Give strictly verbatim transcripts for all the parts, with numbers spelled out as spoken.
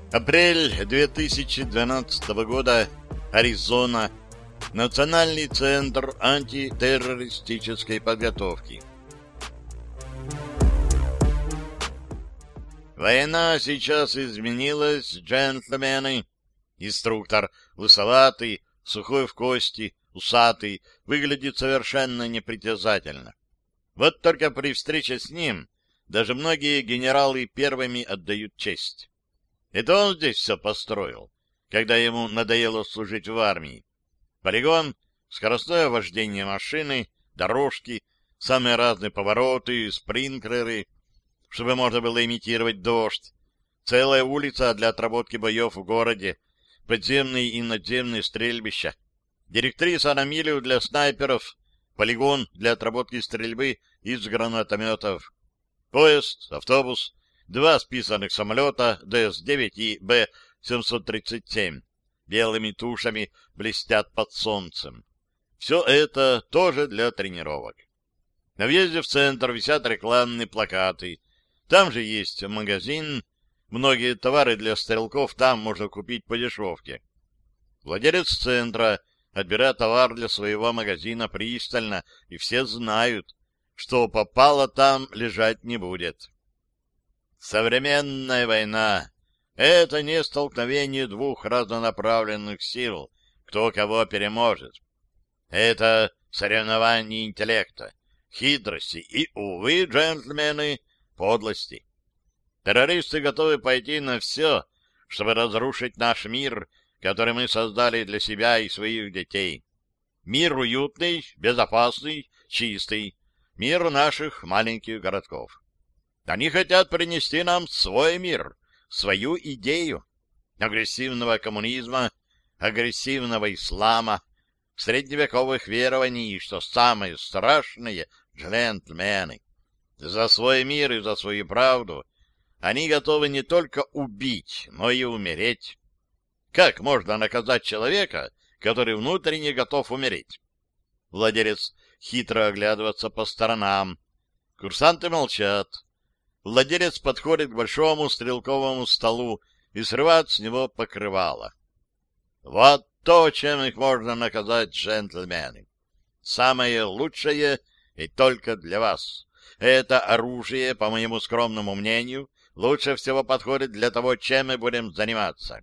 Апрель две тысячи двенадцатого года. Аризона. Национальный центр антитеррористической подготовки. Война сейчас изменилась, джентльмены. Инструктор, лысоватый, сухой в кости, усатый, выглядит совершенно непритязательно. Вот только при встрече с ним даже многие генералы первыми отдают честь. Это он здесь все построил, когда ему надоело служить в армии. Полигон, скоростное вождение машины, дорожки, самые разные повороты, спринклеры, чтобы можно было имитировать дождь, целая улица для отработки боев в городе, подземные и надземные стрельбища, директриса на милю для снайперов, полигон для отработки стрельбы из гранатометов, поезд, автобус, два списанных самолета Дэ Эс девять и Бэ семьсот тридцать семь белыми тушами блестят под солнцем. Все это тоже для тренировок. На въезде в центр висят рекламные плакаты. Там же есть магазин. Многие товары для стрелков там можно купить по дешевке. Владелец центра отбирает товар для своего магазина пристально, и все знают, что попало там, лежать не будет. Современная война — это не столкновение двух разнонаправленных сил, кто кого переможет. Это соревнование интеллекта, хитрости и, увы, джентльмены, подлости. Террористы готовы пойти на все, чтобы разрушить наш мир, который мы создали для себя и своих детей. Мир уютный, безопасный, чистый. Мир наших маленьких городков. Они хотят принести нам свой мир, свою идею агрессивного коммунизма, агрессивного ислама, средневековых верований и, что самое страшное, джентльмены. За свой мир и за свою правду они готовы не только убить, но и умереть. Как можно наказать человека, который внутренне готов умереть? Владелец хитро оглядывается по сторонам. Курсанты молчат. Владелец подходит к большому стрелковому столу и срывает с него покрывало. Вот то, чем их можно наказать, джентльмены. Самое лучшее и только для вас. Это оружие, по моему скромному мнению, лучше всего подходит для того, чем мы будем заниматься.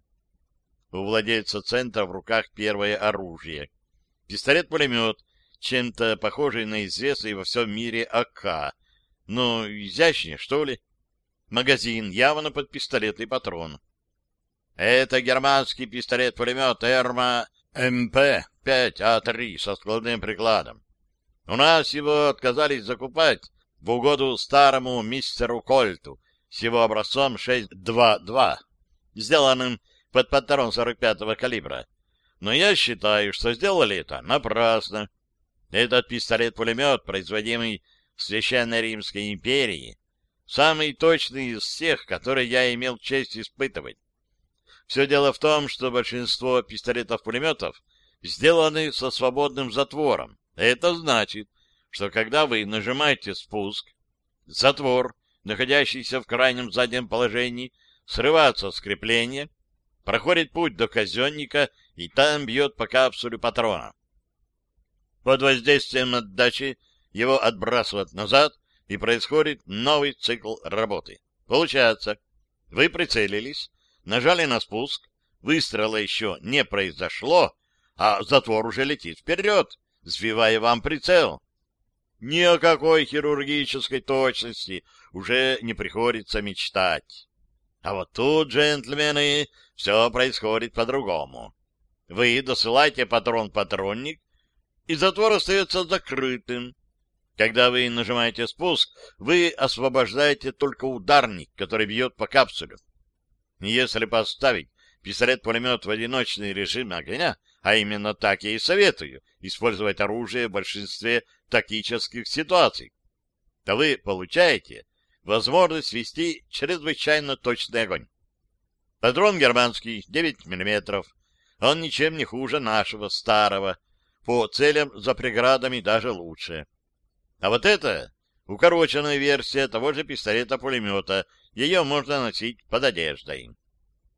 У владельца центра в руках первое оружие. Пистолет-пулемет, чем-то похожий на известный во всем мире А К. Ну, изящнее, что ли? Магазин явно под пистолетный патрон. Это германский пистолет-пулемет Эрма Эм Пэ пять А три со складным прикладом. У нас его отказались закупать в угоду старому мистеру Кольту с его образцом шесть два два, сделанным под патрон сорок пятого калибра. Но я считаю, что сделали это напрасно. Этот пистолет-пулемет, производимый в Священной Римской империи, самый точный из всех, которые я имел честь испытывать. Все дело в том, что большинство пистолетов-пулеметов сделаны со свободным затвором. Это значит, что когда вы нажимаете спуск, затвор, находящийся в крайнем заднем положении, срывается с крепления, проходит путь до казенника и там бьет по капсуле патрона. Под воздействием отдачи его отбрасывают назад, и происходит новый цикл работы. Получается, вы прицелились, нажали на спуск, выстрела еще не произошло, а затвор уже летит вперед, сбивая вам прицел. Ни о какой хирургической точности уже не приходится мечтать. А вот тут, джентльмены, все происходит по-другому. Вы досылаете патрон-патронник, и затвор остается закрытым. Когда вы нажимаете спуск, вы освобождаете только ударник, который бьет по капсуле. Если поставить пистолет-пулемет в одиночный режим огня, а именно так я и советую использовать оружие в большинстве тактических ситуаций, то вы получаете возможность вести чрезвычайно точный огонь. Патрон германский, девять миллиметров. Он ничем не хуже нашего старого. По целям за преградами даже лучше. А вот это укороченная версия того же пистолета-пулемета. Ее можно носить под одеждой.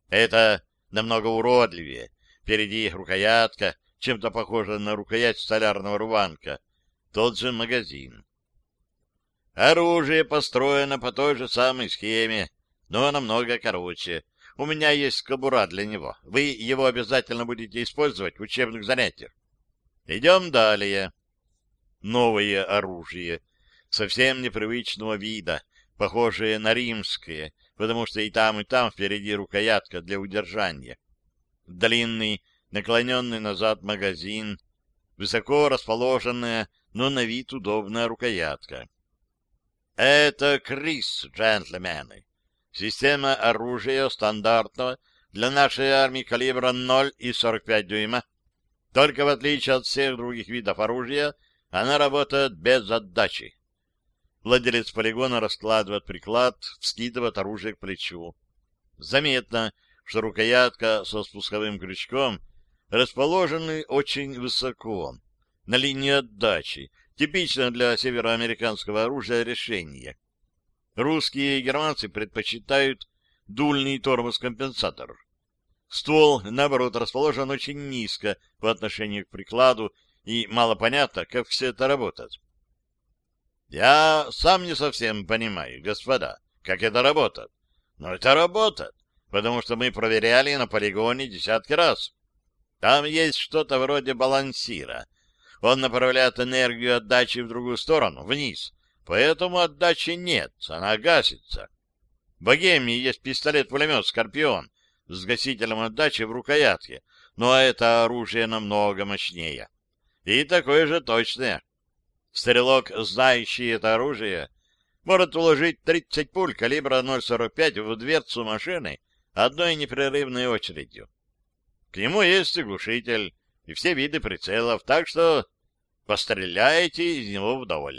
Это намного уродливее. Впереди рукоятка, чем-то похожа на рукоять столярного рванка. Тот же магазин. Оружие построено по той же самой схеме, но намного короче. У меня есть кобура для него. Вы его обязательно будете использовать в учебных занятиях. Идем далее. Новое оружие, совсем непривычного вида, похожее на римское, потому что и там, и там впереди рукоятка для удержания. Длинный, наклоненный назад магазин, высоко расположенная, но на вид удобная рукоятка. Это Крис, джентльмены. Система оружия стандартного для нашей армии калибра ноль и сорок пять дюйма. Только в отличие от всех других видов оружия, она работает без отдачи. Владелец полигона раскладывает приклад, вскидывает оружие к плечу. Заметно, что рукоятка со спусковым крючком расположены очень высоко, на линии отдачи, типично для североамериканского оружия решение. Русские и германцы предпочитают дульный тормоз-компенсатор. Ствол, наоборот, расположен очень низко по отношению к прикладу, и мало понятно, как все это работает. Я сам не совсем понимаю, господа, как это работает. Но это работает, потому что мы проверяли на полигоне десятки раз. Там есть что-то вроде балансира. Он направляет энергию отдачи в другую сторону, вниз. Поэтому отдачи нет, она гасится. В Богемии есть пистолет-пулемет «Скорпион» с гасителем отдачи в рукоятке, но это оружие намного мощнее. И такое же точное. Стрелок, знающий это оружие, может уложить тридцать пуль калибра ноль сорок пять в дверцу машины одной непрерывной очередью. К нему есть и глушитель, и все виды прицелов, так что постреляйте из него вдоволь.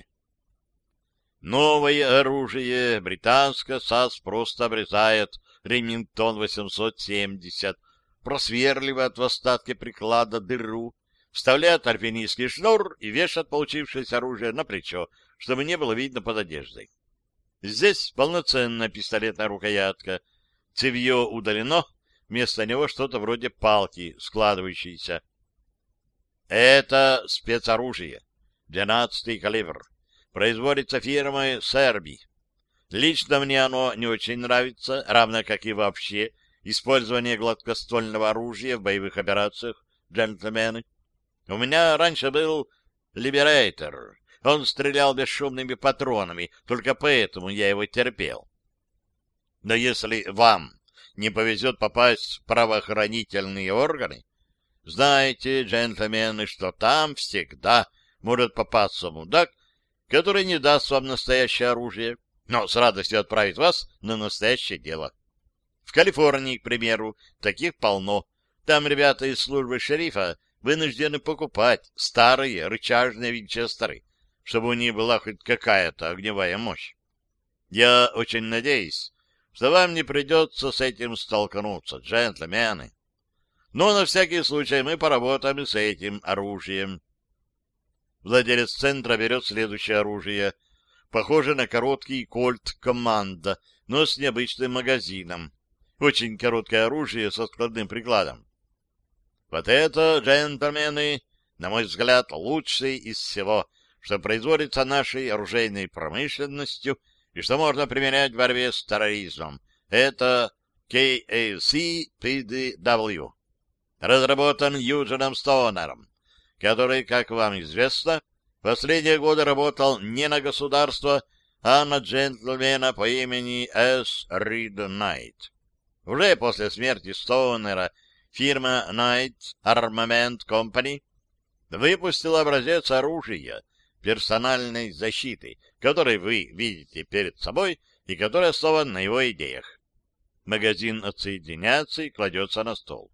Новое оружие британское САС просто обрезает Ремингтон восемьсот семьдесят, просверливает в остатке приклада дыру, вставляет альпинистский шнур и вешает получившееся оружие на плечо, чтобы не было видно под одеждой. Здесь полноценная пистолетная рукоятка, цевье удалено, вместо него что-то вроде палки, складывающейся. Это спецоружие, двенадцатый калибр. Производится фирмой Серби. Лично мне оно не очень нравится, равно как и вообще использование гладкоствольного оружия в боевых операциях, джентльмены. У меня раньше был Либерейтор. Он стрелял бесшумными патронами, только поэтому я его терпел. Но если вам не повезет попасть в правоохранительные органы, знайте, джентльмены, что там всегда может попасться мудак, который не даст вам настоящее оружие, но с радостью отправит вас на настоящее дело. В Калифорнии, к примеру, таких полно. Там ребята из службы шерифа вынуждены покупать старые рычажные винчестеры, чтобы у них была хоть какая-то огневая мощь. Я очень надеюсь, что вам не придется с этим столкнуться, джентльмены. Но на всякий случай мы поработаем и с этим оружием. Владелец центра берет следующее оружие. Похоже на короткий кольт «Команда», но с необычным магазином. Очень короткое оружие со складным прикладом. Вот это, джентльмены, на мой взгляд, лучший из всего, что производится нашей оружейной промышленностью и что можно применять в борьбе с терроризмом. Это кей эй си пи ди дабл ю, разработан Юджином Стоунером, который, как вам известно, последние годы работал не на государство, а на джентльмена по имени С. Рид Найт. Уже после смерти Стоунера фирма Knight Armament Company выпустила образец оружия персональной защиты, который вы видите перед собой и который основан на его идеях. Магазин отсоединяется и кладется на стол.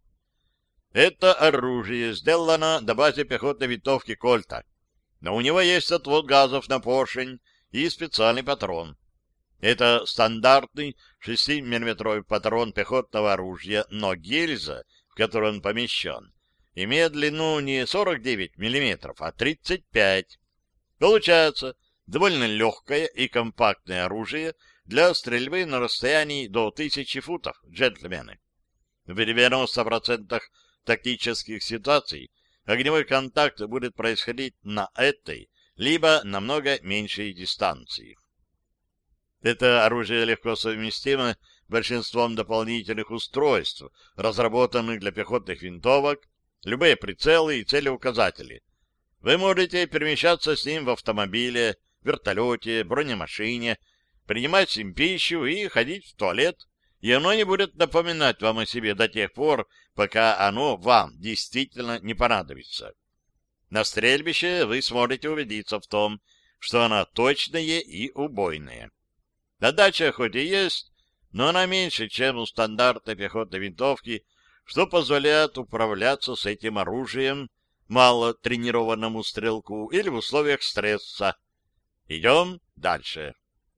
Это оружие сделано на базе пехотной винтовки Кольта, но у него есть отвод газов на поршень и специальный патрон. Это стандартный шестимиллиметровый патрон пехотного оружия, но гильза, в которой он помещен, имеет длину не сорок девять миллиметров, а тридцать пять. Получается довольно легкое и компактное оружие для стрельбы на расстоянии до тысячи футов, джентльмены. В девяноста процентах тактических ситуаций огневой контакт будет происходить на этой, либо намного меньшей дистанции. Это оружие легко совместимо с большинством дополнительных устройств, разработанных для пехотных винтовок, любые прицелы и целеуказатели. Вы можете перемещаться с ним в автомобиле, вертолете, бронемашине, принимать им пищу и ходить в туалет, и оно не будет напоминать вам о себе до тех пор, пока оно вам действительно не понадобится. На стрельбище вы сможете убедиться в том, что оно точное и убойное. Отдача хоть и есть, но она меньше, чем у стандартной пехотной винтовки, что позволяет управляться с этим оружием мало тренированному стрелку или в условиях стресса. Идем дальше.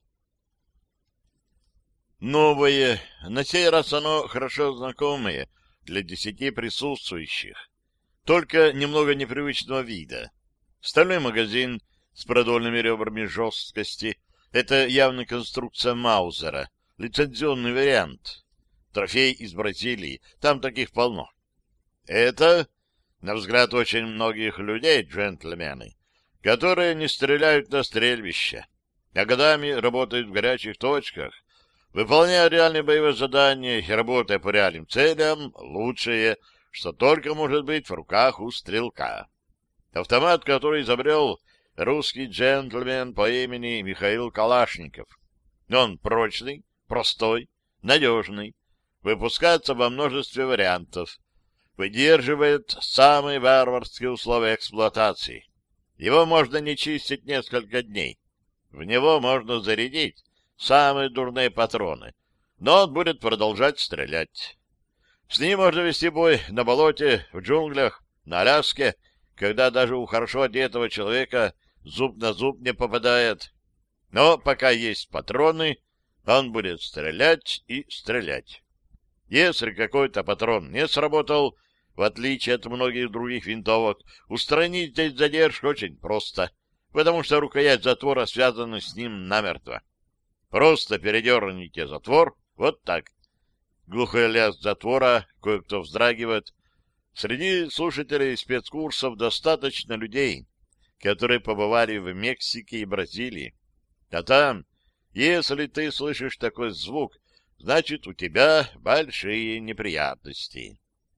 Новое, на сей раз оно хорошо знакомое для десяти присутствующих, только немного непривычного вида. Стальной магазин с продольными ребрами жесткости — это явно конструкция Маузера, лицензионный вариант. Трофей из Бразилии, там таких полно. Это, на взгляд очень многих людей, джентльмены, которые не стреляют на стрельбище, а годами работают в горячих точках, выполняя реальные боевые задания и работая по реальным целям, лучшее, что только может быть в руках у стрелка. Автомат, который изобрел русский джентльмен по имени Михаил Калашников. Он прочный, простой, надежный, выпускается во множестве вариантов, выдерживает самые варварские условия эксплуатации. Его можно не чистить несколько дней. В него можно зарядить самые дурные патроны, но он будет продолжать стрелять. С ним можно вести бой на болоте, в джунглях, на Аляске, когда даже у хорошо одетого человека зуб на зуб не попадает. Но пока есть патроны, он будет стрелять и стрелять. Если какой-то патрон не сработал, в отличие от многих других винтовок, устранить здесь задержку очень просто, потому что рукоять затвора связана с ним намертво. Просто передерните затвор, вот так. Глухой лязг затвора, кое-кто вздрагивает. Среди слушателей спецкурсов достаточно людей, которые побывали в Мексике и Бразилии. А там, если ты слышишь такой звук, значит, у тебя большие неприятности.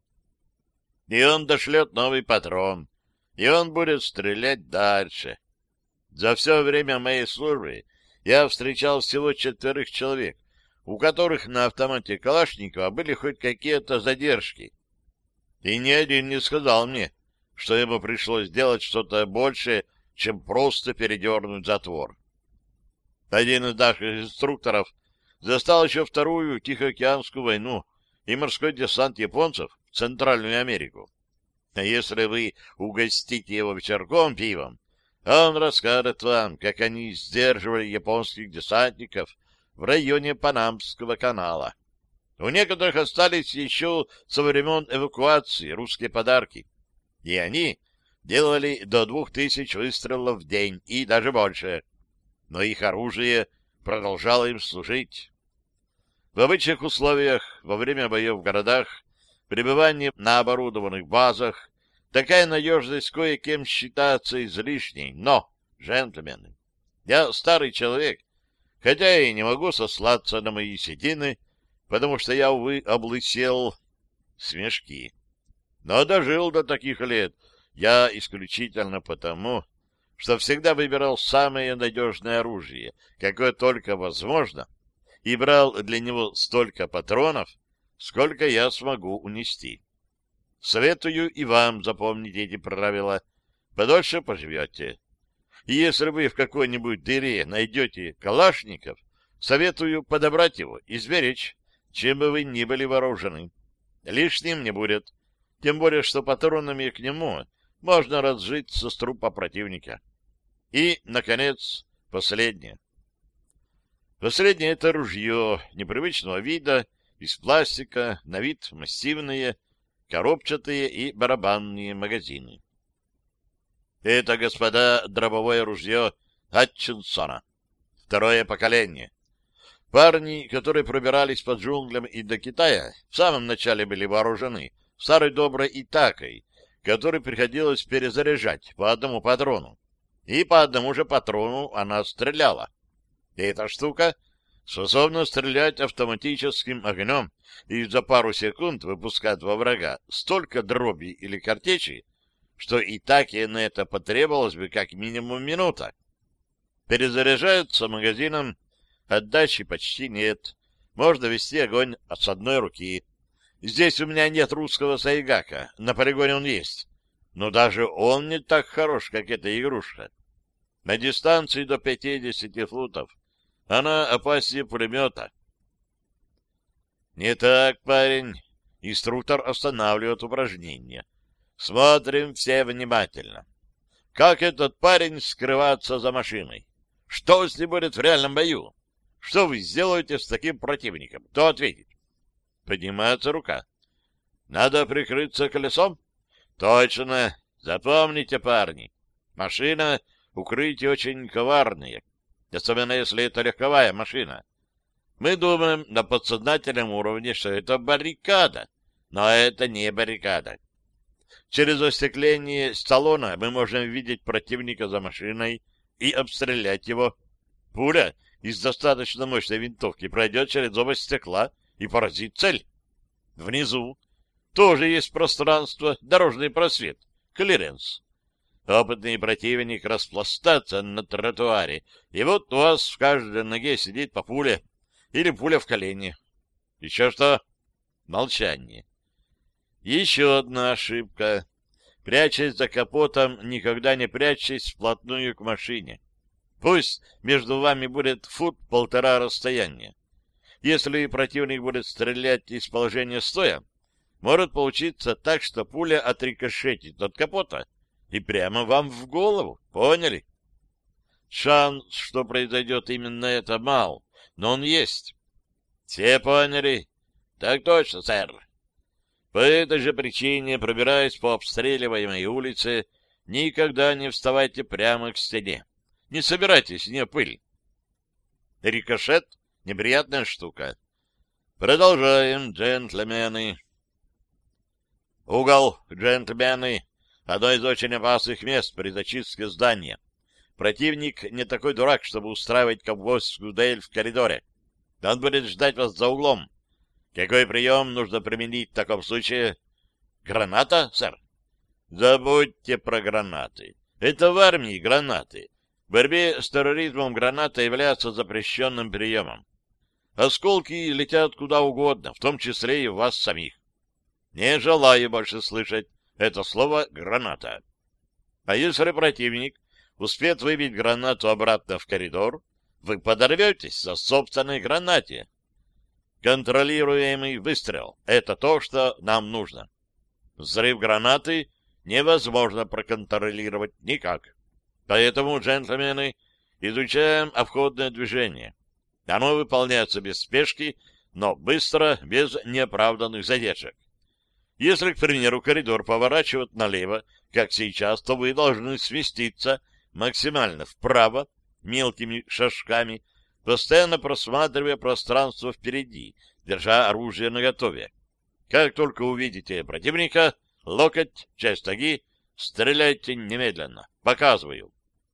И он дошлет новый патрон, и он будет стрелять дальше. За все время моей службы я встречал всего четверых человек, у которых на автомате Калашникова были хоть какие-то задержки. И ни один не сказал мне, что ему пришлось делать что-то большее, чем просто передернуть затвор. Один из наших инструкторов застал еще Вторую Тихоокеанскую войну и морской десант японцев в Центральную Америку. А если вы угостите его вечерком пивом, он расскажет вам, как они сдерживали японских десантников в районе Панамского канала. У некоторых остались еще со времен эвакуации русские подарки, и они делали до двух тысяч выстрелов в день и даже больше, но их оружие продолжало им служить. В обычных условиях, во время боев в городах, пребывание на оборудованных базах, такая надежность кое-кем считается излишней, но, джентльмены, я старый человек, хотя и не могу сослаться на мои седины, потому что я, увы, облысел. Смешки. Но дожил до таких лет я исключительно потому, что всегда выбирал самое надежное оружие, какое только возможно, и брал для него столько патронов, сколько я смогу унести. Советую и вам запомнить эти правила. Подольше поживете. И если вы в какой-нибудь дыре найдете Калашников, советую подобрать его и сберечь, чем бы вы ни были вооружены. Лишним не будет, тем более, что патронами к нему можно разжиться с трупа противника. И, наконец, последнее. Последнее — это ружье непривычного вида, из пластика, на вид массивные, коробчатые и барабанные магазины. Это, господа, дробовое ружье Атчинсона. Второе поколение. Парни, которые пробирались по джунглям и до Китая, в самом начале были вооружены старой доброй итакой, которой приходилось перезаряжать по одному патрону. И по одному же патрону она стреляла. И эта штука способна стрелять автоматическим огнем и за пару секунд выпускать во врага столько дроби или картечи, что итаке на это потребовалось бы как минимум минута. Перезаряжаются магазином, отдачи почти нет. Можно вести огонь с одной руки. Здесь у меня нет русского сайгака, на полигоне он есть. Но даже он не так хорош, как эта игрушка. На дистанции до пятидесяти футов она опаснее пулемета. Не так, парень. Инструктор останавливает упражнение. Смотрим все внимательно. Как этот парень скрываться за машиной? Что, если будет в реальном бою? Что вы сделаете с таким противником? Кто ответит? Поднимается рука. Надо прикрыться колесом? Точно. Запомните, парни. Машина, укрытие очень коварные. Особенно, если это легковая машина. Мы думаем на подсознательном уровне, что это баррикада. Но это не баррикада. Через остекление салона мы можем видеть противника за машиной и обстрелять его. Пуля из достаточно мощной винтовки пройдет через область стекла и поразит цель. Внизу тоже есть пространство, дорожный просвет, клиренс. Опытный противник распластаться на тротуаре, и вот у вас в каждой ноге сидит по пуле или пуля в колене. Еще что? Молчание. Еще одна ошибка. Прячась за капотом, никогда не прячьтесь вплотную к машине. Пусть между вами будет фут-полтора расстояния. Если противник будет стрелять из положения стоя, может получиться так, что пуля отрикошетит от капота и прямо вам в голову. Поняли? Шанс, что произойдет именно это, мал, но он есть. Все поняли? Так точно, сэр. По этой же причине, пробираясь по обстреливаемой улице, никогда не вставайте прямо к стене. Не собирайте с нее пыль. Рикошет — неприятная штука. Продолжаем, джентльмены. Угол, джентльмены. Одно из очень опасных мест при зачистке здания. Противник не такой дурак, чтобы устраивать ковбойскую дуэль в коридоре. Он будет ждать вас за углом. Какой прием нужно применить в таком случае? Граната, сэр? Забудьте про гранаты. Это в армии гранаты. В борьбе с терроризмом граната является запрещенным приемом. Осколки летят куда угодно, в том числе и в вас самих. Не желаю больше слышать это слово «граната». А если противник успеет выбить гранату обратно в коридор, вы подорветесь за собственной гранате. Контролируемый выстрел — это то, что нам нужно. Взрыв гранаты невозможно проконтролировать никак. Поэтому, джентльмены, изучаем обходное движение. Оно выполняется без спешки, но быстро, без неоправданных задержек. Если, к примеру, коридор поворачивает налево, как сейчас, то вы должны сместиться максимально вправо, мелкими шажками, постоянно просматривая пространство впереди, держа оружие наготове. Как только увидите противника, локоть, часть ноги, стреляйте немедленно. Показываю.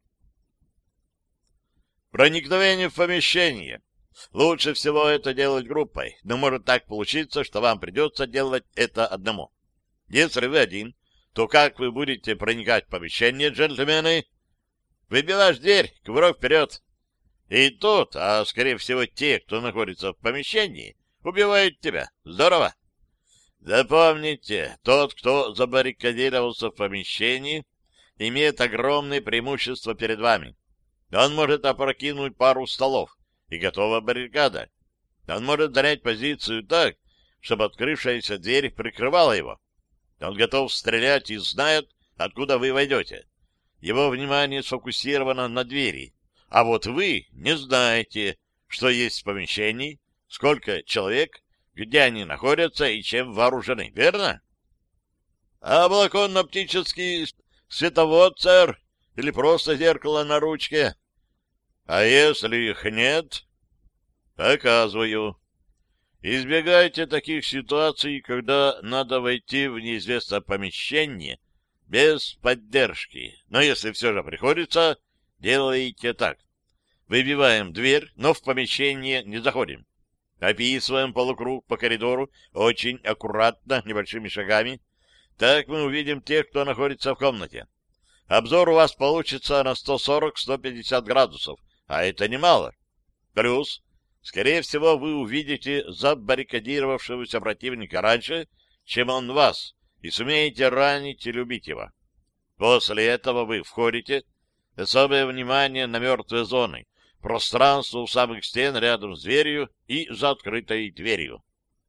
Проникновение в помещение. Лучше всего это делать группой, но может так получиться, что вам придется делать это одному. Если вы один, то как вы будете проникать в помещение, джентльмены? Выбиваешь дверь, кувырок вперед. И тот, а скорее всего те, кто находится в помещении, убивают тебя. Здорово. Запомните, тот, кто забаррикадировался в помещении, имеет огромное преимущество перед вами. Он может опрокинуть пару столов, и готова баррикада. Он может занять позицию так, чтобы открывшаяся дверь прикрывала его. Он готов стрелять и знает, откуда вы войдете. Его внимание сфокусировано на двери. А вот вы не знаете, что есть в помещении, сколько человек, где они находятся и чем вооружены, верно? А балконно-оптический световод, сэр, или просто зеркало на ручке? А если их нет? Показываю. Избегайте таких ситуаций, когда надо войти в неизвестное помещение без поддержки. Но если все же приходится, делайте так. Выбиваем дверь, но в помещение не заходим. Описываем полукруг по коридору очень аккуратно, небольшими шагами. Так мы увидим тех, кто находится в комнате. Обзор у вас получится на сто сорок — сто пятьдесят градусов, а это немало. Плюс, скорее всего, вы увидите забаррикадировавшегося противника раньше, чем он вас, и сумеете ранить или убить его. После этого вы входите, особое внимание на мертвые зоны, пространство у самых стен рядом с дверью и за открытой дверью.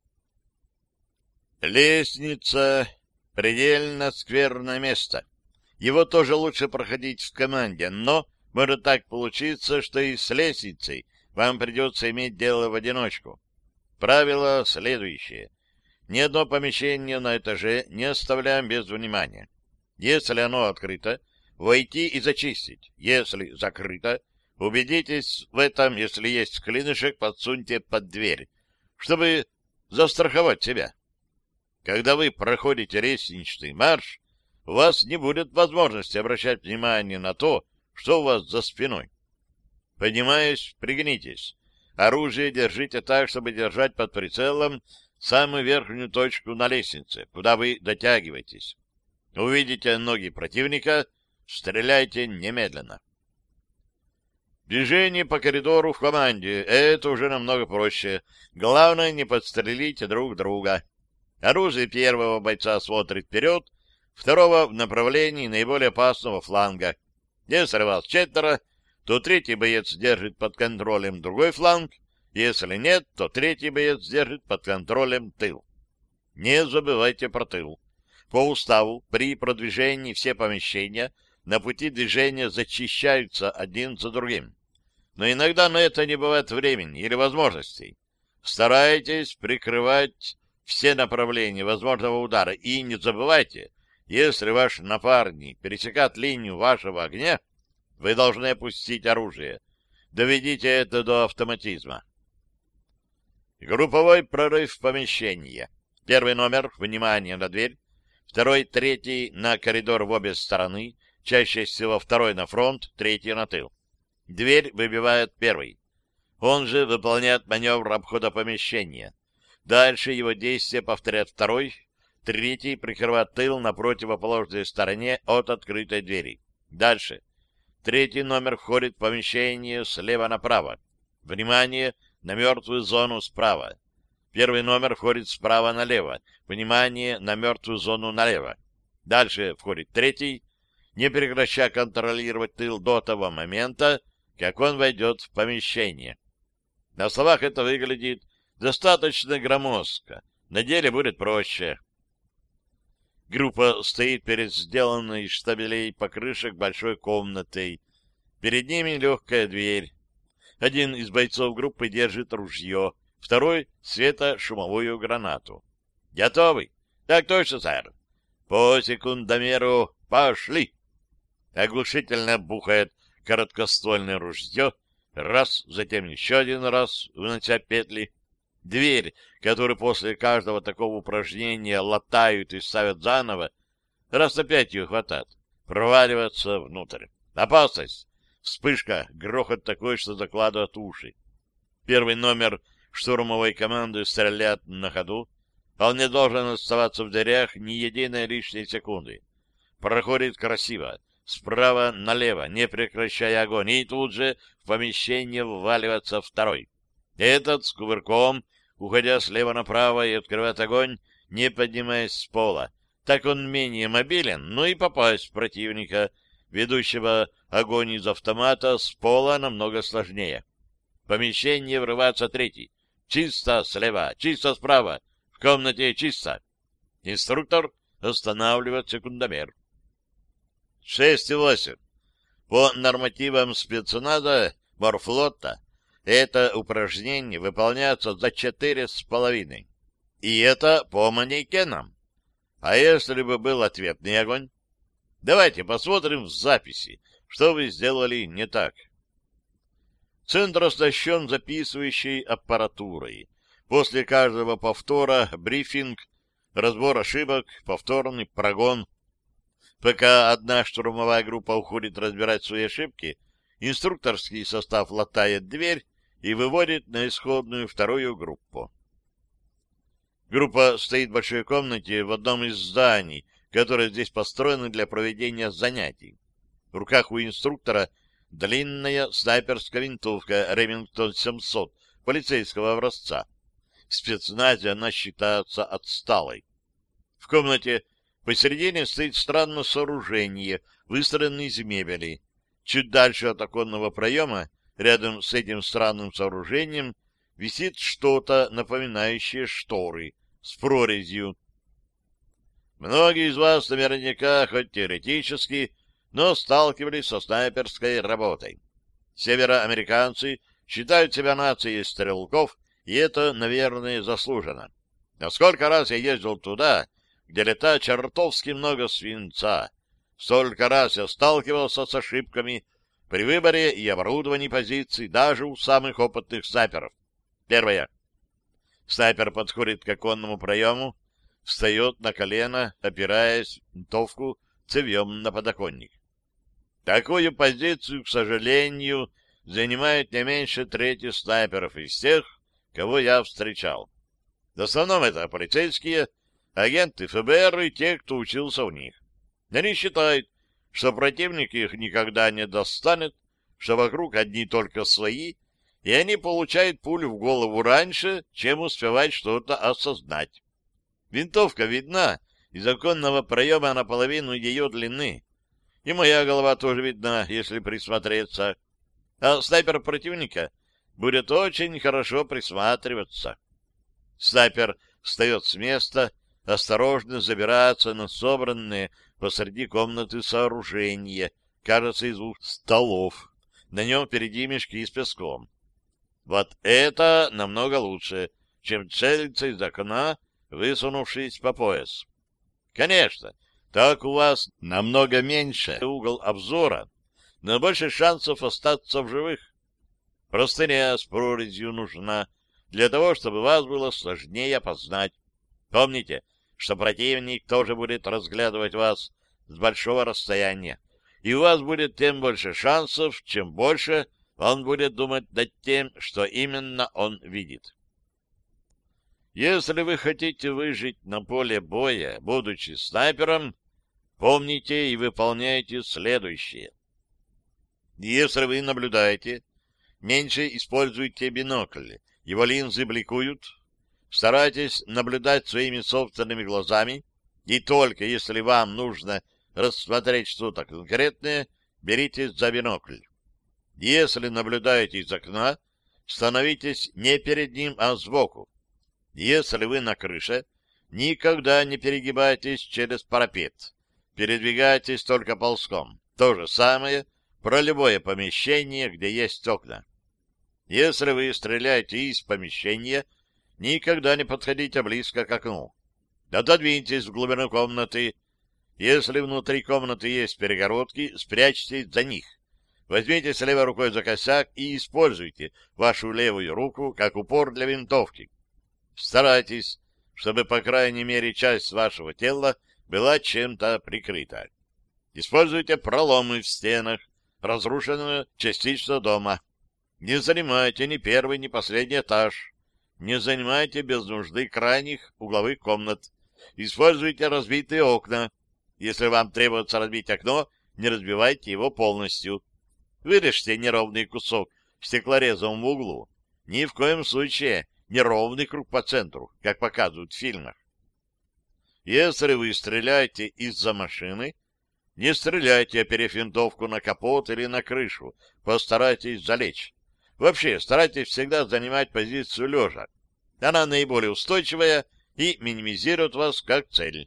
Лестница — предельно скверное место. Его тоже лучше проходить в команде, но может так получиться, что и с лестницей вам придется иметь дело в одиночку. Правило следующее. Ни одно помещение на этаже не оставляем без внимания. Если оно открыто, войти и зачистить. Если закрыто, убедитесь в этом, если есть клинышек, подсуньте под дверь, чтобы застраховать себя. Когда вы проходите лестничный марш, у вас не будет возможности обращать внимание на то, что у вас за спиной. Поднимаясь, пригнитесь. Оружие держите так, чтобы держать под прицелом самую верхнюю точку на лестнице, куда вы дотягиваетесь. Увидите ноги противника, стреляйте немедленно. Движение по коридору в команде — это уже намного проще. Главное, не подстрелите друг друга. Оружие первого бойца смотрит вперед, второго — в направлении наиболее опасного фланга. Если вас четверо, то третий боец держит под контролем другой фланг, если нет, то третий боец держит под контролем тыл. Не забывайте про тыл. По уставу, при продвижении все помещения на пути движения зачищаются один за другим. Но иногда на это не бывает времени или возможностей. Старайтесь прикрывать все направления возможного удара и не забывайте, если ваш напарник пересекает линию вашего огня, вы должны опустить оружие. Доведите это до автоматизма. Групповой прорыв в помещение. Первый номер — внимание на дверь. Второй, третий — на коридор в обе стороны. Чаще всего второй на фронт, третий на тыл. Дверь выбивает первый. Он же выполняет маневр обхода помещения. Дальше его действия повторяет второй. Третий прикрывает тыл на противоположной стороне от открытой двери. Дальше. Третий номер входит в помещение слева направо. Внимание на мертвую зону справа. Первый номер входит справа налево. Внимание на мертвую зону налево. Дальше входит третий, не прекращая контролировать тыл до того момента, как он войдет в помещение. На словах это выглядит достаточно громоздко. На деле будет проще. Группа стоит перед сделанной из штабелей покрышек большой комнатой. Перед ними легкая дверь. Один из бойцов группы держит ружье, второй — светошумовую гранату. «Готовы?» «Так точно, сэр». «По секундомеру пошли!» Оглушительно бухает короткоствольное ружье. Раз, затем еще один раз, унося петли. Дверь, которую после каждого такого упражнения латают и ставят заново, раз опять ее хватает, проваливаться внутрь. Опасность! Вспышка, грохот такой, что закладывает уши. Первый номер штурмовой команды стреляет на ходу. Он не должен оставаться в дверях ни единой лишней секунды. Проходит красиво, справа налево, не прекращая огонь, и тут же в помещение вваливается второй. Этот с кувырком, уходя слева направо и открывает огонь, не поднимаясь с пола. Так он менее мобилен, но и попасть в противника, ведущего огонь из автомата, с пола намного сложнее. В помещение врывается третий. Чисто слева, чисто справа, в комнате чисто. Инструктор останавливает секундомер. шесть и восемь. По нормативам спецназа морфлота это упражнение выполняется за четыре с половиной. И это по манекенам. А если бы был ответный огонь? Давайте посмотрим в записи, что вы сделали не так. Центр оснащен записывающей аппаратурой. После каждого повтора брифинг, разбор ошибок, повторный прогон. Пока одна штурмовая группа уходит разбирать свои ошибки, инструкторский состав латает дверь и выводит на исходную вторую группу. Группа стоит в большой комнате в одном из зданий, которые здесь построены для проведения занятий. В руках у инструктора длинная снайперская винтовка Ремингтон семьсот полицейского образца. В спецназе она считается отсталой. В комнате посередине стоит странное сооружение, выстроенное из мебели. Чуть дальше от оконного проема, рядом с этим странным сооружением, висит что-то, напоминающее шторы, с прорезью. Многие из вас наверняка, хоть теоретически, но сталкивались со снайперской работой. Североамериканцы считают себя нацией стрелков, и это, наверное, заслуженно. Но сколько раз я ездил туда, где летает чертовски много свинца, столько раз я сталкивался с ошибками при выборе и оборудовании позиций даже у самых опытных снайперов. Первое. Снайпер подходит к оконному проему, встает на колено, опираясь винтовку цевьем на подоконник. Такую позицию, к сожалению, занимает не меньше трети снайперов из тех, кого я встречал. В основном это полицейские, агенты эф бэ эр и те, кто учился у них. Они считают, что противник их никогда не достанет, что вокруг одни только свои, и они получают пулю в голову раньше, чем успевают что-то осознать. Винтовка видна из оконного проема наполовину ее длины, и моя голова тоже видна, если присмотреться. А снайпер противника будет очень хорошо присматриваться. Снайпер встает с места, осторожно забирается на собранные посреди комнаты сооружения, кажется, из двух столов. На нем впереди мешки с песком. Вот это намного лучше, чем целиться из окна, высунувшись по пояс. Конечно, так у вас намного меньше угол обзора, но больше шансов остаться в живых. Простыня с прорезью нужна для того, чтобы вас было сложнее опознать. Помните, что противник тоже будет разглядывать вас с большого расстояния, и у вас будет тем больше шансов, чем больше он будет думать над тем, что именно он видит. Если вы хотите выжить на поле боя, будучи снайпером, помните и выполняйте следующее. Если вы наблюдаете, меньше используйте бинокль, его линзы бликуют. Старайтесь наблюдать своими собственными глазами, и только если вам нужно рассмотреть что-то конкретное, беритесь за бинокль. Если наблюдаете из окна, становитесь не перед ним, а сбоку. Если вы на крыше, никогда не перегибайтесь через парапет. Передвигайтесь только ползком. То же самое про любое помещение, где есть окна. Если вы стреляете из помещения, никогда не подходите близко к окну. Отодвиньтесь в глубину комнаты. Если внутри комнаты есть перегородки, спрячьтесь за них. Возьмите с левой рукой за косяк и используйте вашу левую руку как упор для винтовки. Старайтесь, чтобы, по крайней мере, часть вашего тела была чем-то прикрыта. Используйте проломы в стенах разрушенного частично дома. Не занимайте ни первый, ни последний этаж. Не занимайте без нужды крайних угловых комнат. Используйте разбитые окна. Если вам требуется разбить окно, не разбивайте его полностью. Вырежьте неровный кусок стеклорезом в углу. Ни в коем случае неровный круг по центру, как показывают в фильмах. Если вы стреляете из-за машины, не стреляйте, оперев винтовку на капот или на крышу. Постарайтесь залечь. Вообще, старайтесь всегда занимать позицию лежа. Она наиболее устойчивая и минимизирует вас как цель.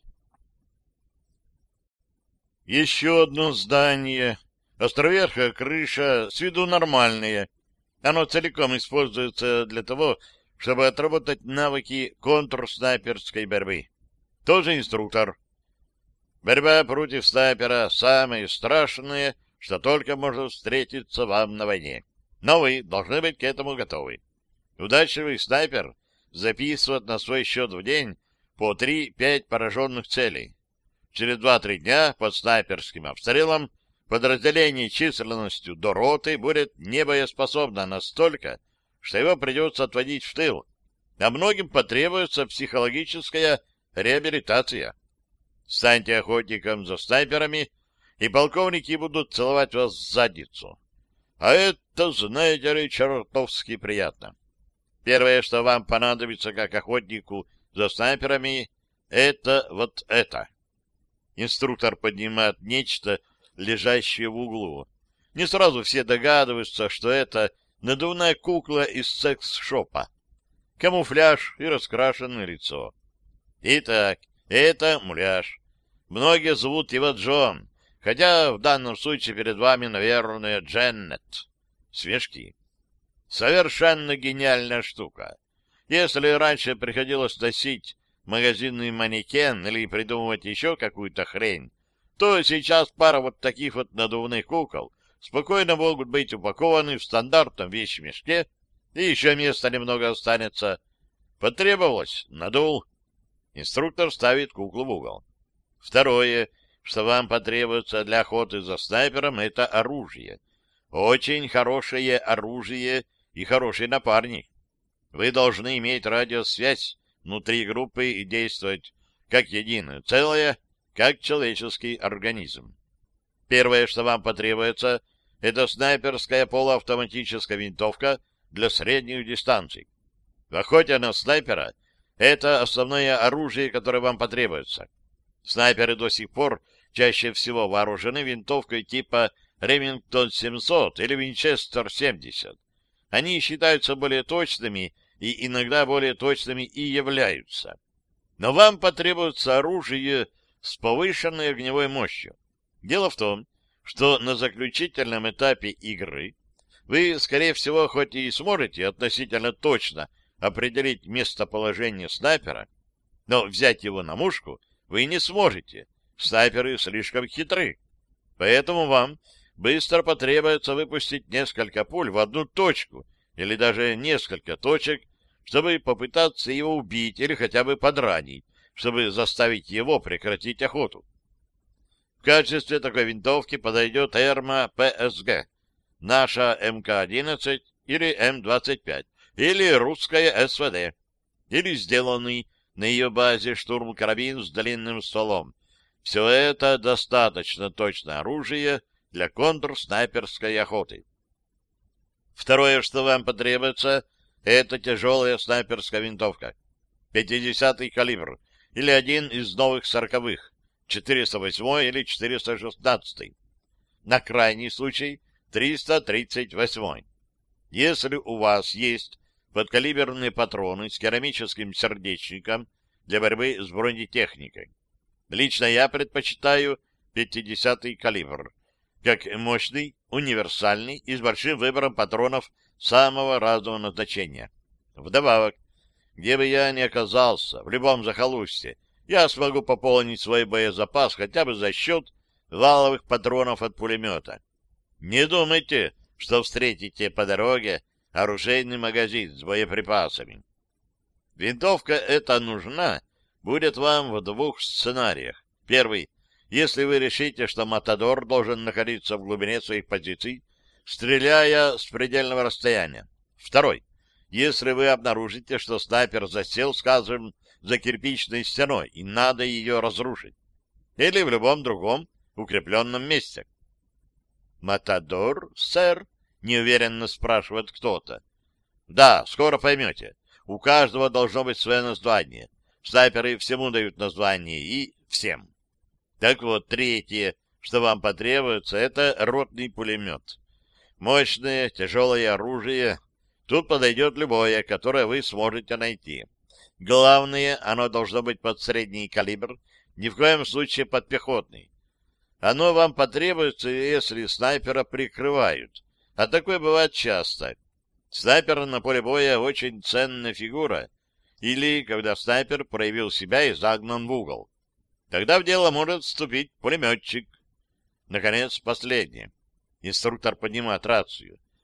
Еще одно здание. Островерхая крыша, с виду нормальная. Оно целиком используется для того, чтобы отработать навыки контрснайперской борьбы. Тоже инструктор. Борьба против снайпера — самое страшное, что только может встретиться вам на войне. Но вы должны быть к этому готовы. Удачливый снайпер записывает на свой счет в день по три-пять пораженных целей. Через два-три дня под снайперским обстрелом подразделение численностью до роты будет небоеспособно настолько, что его придется отводить в тыл, а многим потребуется психологическая реабилитация. Станьте охотником за снайперами, и полковники будут целовать вас в задницу. А это, знаете ли, чертовски приятно. Первое, что вам понадобится как охотнику за снайперами, это вот это. Инструктор поднимает нечто, лежащее в углу. Не сразу все догадываются, что это надувная кукла из секс-шопа. Камуфляж и раскрашенное лицо. Итак, это муляж. Многие зовут его Джон, хотя в данном случае перед вами, наверное, Дженнет. Свежки. Совершенно гениальная штука. Если раньше приходилось носить магазинный манекен или придумывать еще какую-то хрень, то сейчас пара вот таких вот надувных кукол спокойно могут быть упакованы в стандартном вещмешке, и еще места немного останется. Потребовалось — надул. Инструктор ставит куклу в угол. Второе, что вам потребуется для охоты за снайпером, это оружие. Очень хорошее оружие и хороший напарник. Вы должны иметь радиосвязь внутри группы и действовать как единое целое, как человеческий организм. Первое, что вам потребуется, это снайперская полуавтоматическая винтовка для средних дистанций. В охоте на снайпера это основное оружие, которое вам потребуется. Снайперы до сих пор чаще всего вооружены винтовкой типа Ремингтон семьсот или Винчестер семьдесят. Они считаются более точными и иногда более точными и являются. Но вам потребуется оружие с повышенной огневой мощью. Дело в том, что на заключительном этапе игры вы, скорее всего, хоть и сможете относительно точно определить местоположение снайпера, но взять его на мушку вы не сможете. Снайперы слишком хитры. Поэтому вам быстро потребуется выпустить несколько пуль в одну точку или даже несколько точек, чтобы попытаться его убить или хотя бы подранить, чтобы заставить его прекратить охоту. В качестве такой винтовки подойдет Эрма ПСГ, наша эм ка одиннадцать или эм двадцать пять, или русская эс вэ дэ, или сделанный на ее базе штурм-карабин с длинным стволом. Все это достаточно точное оружие для контрснайперской охоты. Второе, что вам потребуется, это тяжелая снайперская винтовка. пятидесятый калибр или один из новых сороковых, четыреста восьмой или четыреста шестнадцатый. На крайний случай триста тридцать восьмой. Если у вас есть подкалиберные патроны с керамическим сердечником для борьбы с бронетехникой. Лично я предпочитаю пятидесятый калибр, как мощный, универсальный и с большим выбором патронов самого разного назначения. Вдобавок, где бы я ни оказался, в любом захолустье, я смогу пополнить свой боезапас хотя бы за счет валовых патронов от пулемета. Не думайте, что встретите по дороге оружейный магазин с боеприпасами. Винтовка эта нужна будет вам в двух сценариях. Первый. Если вы решите, что Матадор должен находиться в глубине своих позиций, стреляя с предельного расстояния. Второй. Если вы обнаружите, что снайпер засел, скажем, за кирпичной стеной, и надо ее разрушить. Или в любом другом укрепленном месте. «Матадор, сэр?» — неуверенно спрашивает кто-то. «Да, скоро поймете. У каждого должно быть свое название. Снайперы всему дают название, и всем. Так вот, третье, что вам потребуется, это ротный пулемет. Мощное, тяжелое оружие. Тут подойдет любое, которое вы сможете найти. Главное, оно должно быть под средний калибр, ни в коем случае под пехотный. Оно вам потребуется, если снайпера прикрывают. А такое бывает часто. Снайпер на поле боя очень ценная фигура. Или когда снайпер проявил себя и загнан в угол. Тогда в дело может вступить пулеметчик. Наконец, последнее. Инструктор поднимает рацию.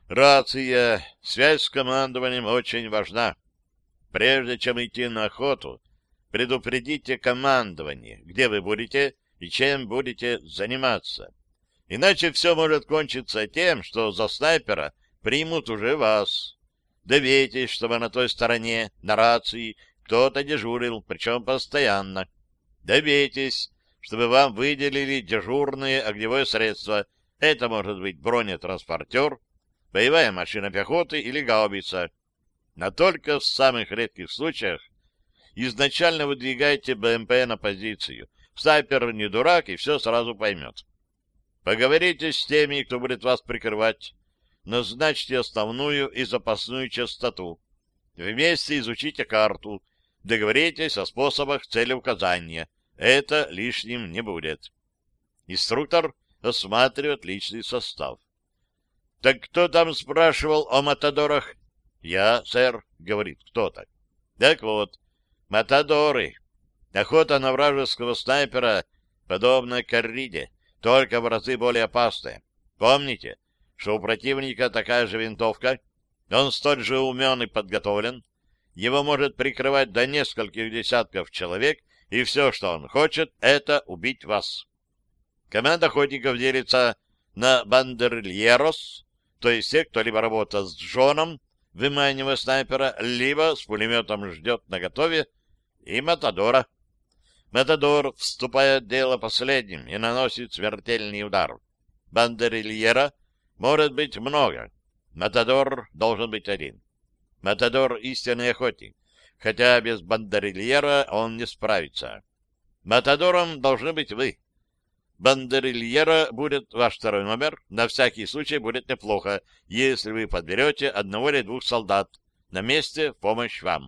Рация, связь с командованием очень важна. Прежде чем идти на охоту, предупредите командование, где вы будете и чем будете заниматься. Иначе все может кончиться тем, что за снайпера примут уже вас. Добейтесь, чтобы на той стороне, на рации, кто-то дежурил, причем постоянно. Добейтесь, чтобы вам выделили дежурные огневое средство. Это может быть бронетранспортер, боевая машина пехоты или гаубица. Но только в самых редких случаях изначально выдвигайте БМП на позицию. Снайпер не дурак и все сразу поймет. Поговорите с теми, кто будет вас прикрывать. Назначьте основную и запасную частоту. Вместе изучите карту. Договоритесь о способах целеуказания. Это лишним не будет. Инструктор осматривает личный состав. — Так кто там спрашивал о матадорах? — Я, сэр, — говорит кто-то. — Так вот, матадоры. Охота на вражеского снайпера подобна корриде, только в разы более опасная. Помните, что у противника такая же винтовка, он столь же умен и подготовлен, его может прикрывать до нескольких десятков человек, и все, что он хочет, это убить вас. Команда охотников делится на бандерльерос, то есть те, кто либо работает с Джоном, выманивая снайпера, либо с пулеметом ждет наготове, и матадора. Матадор вступает в дело последним и наносит смертельный удар. Бандерльера может быть много. Матадор должен быть один. Матадор — истинный охотник, хотя без бандерльера он не справится. Матадором должны быть вы. Бандерльера будет ваш второй номер. На всякий случай будет неплохо, если вы подберете одного или двух солдат. На месте в помощь вам.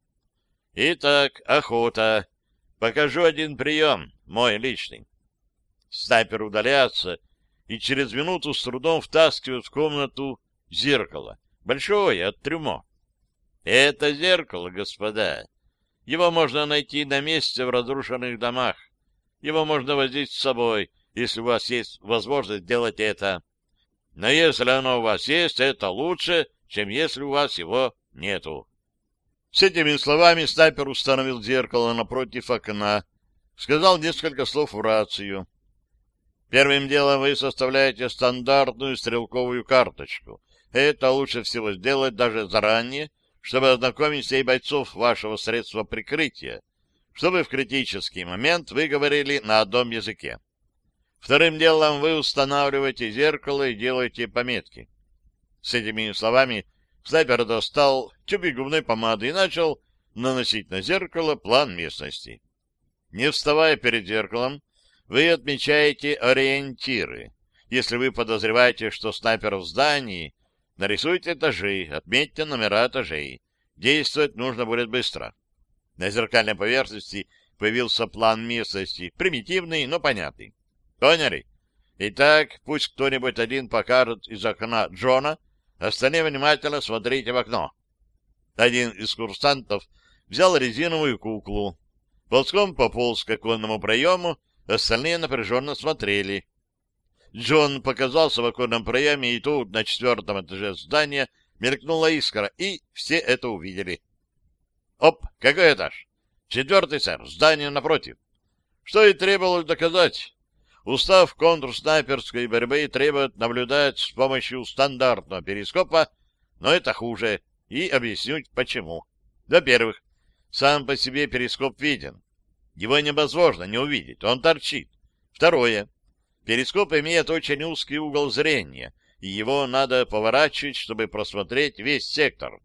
Итак, охота. Покажу один прием, мой личный. Снайпер удаляется и через минуту с трудом втаскивает в комнату зеркало. Большое, от трюмо. Это зеркало, господа. Его можно найти на месте в разрушенных домах. Его можно возить с собой, если у вас есть возможность делать это. Но если оно у вас есть, это лучше, чем если у вас его нету. С этими словами снайпер установил зеркало напротив окна, сказал несколько слов в рацию. Первым делом вы составляете стандартную стрелковую карточку. Это лучше всего сделать даже заранее, чтобы ознакомить всех бойцов вашего средства прикрытия, чтобы в критический момент вы говорили на одном языке. Вторым делом вы устанавливаете зеркало и делаете пометки. С этими словами снайпер достал тюбик губной помады и начал наносить на зеркало план местности. Не вставая перед зеркалом, вы отмечаете ориентиры. Если вы подозреваете, что снайпер в здании, нарисуйте этажи, отметьте номера этажей. Действовать нужно будет быстро. На зеркальной поверхности появился план местности, примитивный, но понятный. Поняли? Итак, пусть кто-нибудь один покажет из окна Джона, остальные внимательно смотрите в окно. Один из курсантов взял резиновую куклу. Ползком пополз к оконному проему, остальные напряженно смотрели. Джон показался в оконном проеме, и тут, на четвертом этаже здания, мелькнула искра, и все это увидели. Оп, какой этаж? Четвертый, сэр, здание напротив. Что и требовалось доказать. Устав контрснайперской борьбы требует наблюдать с помощью стандартного перископа, но это хуже, и объяснить почему. Во-первых, сам по себе перископ виден. Его невозможно не увидеть, он торчит. Второе. Перископ имеет очень узкий угол зрения, и его надо поворачивать, чтобы просмотреть весь сектор.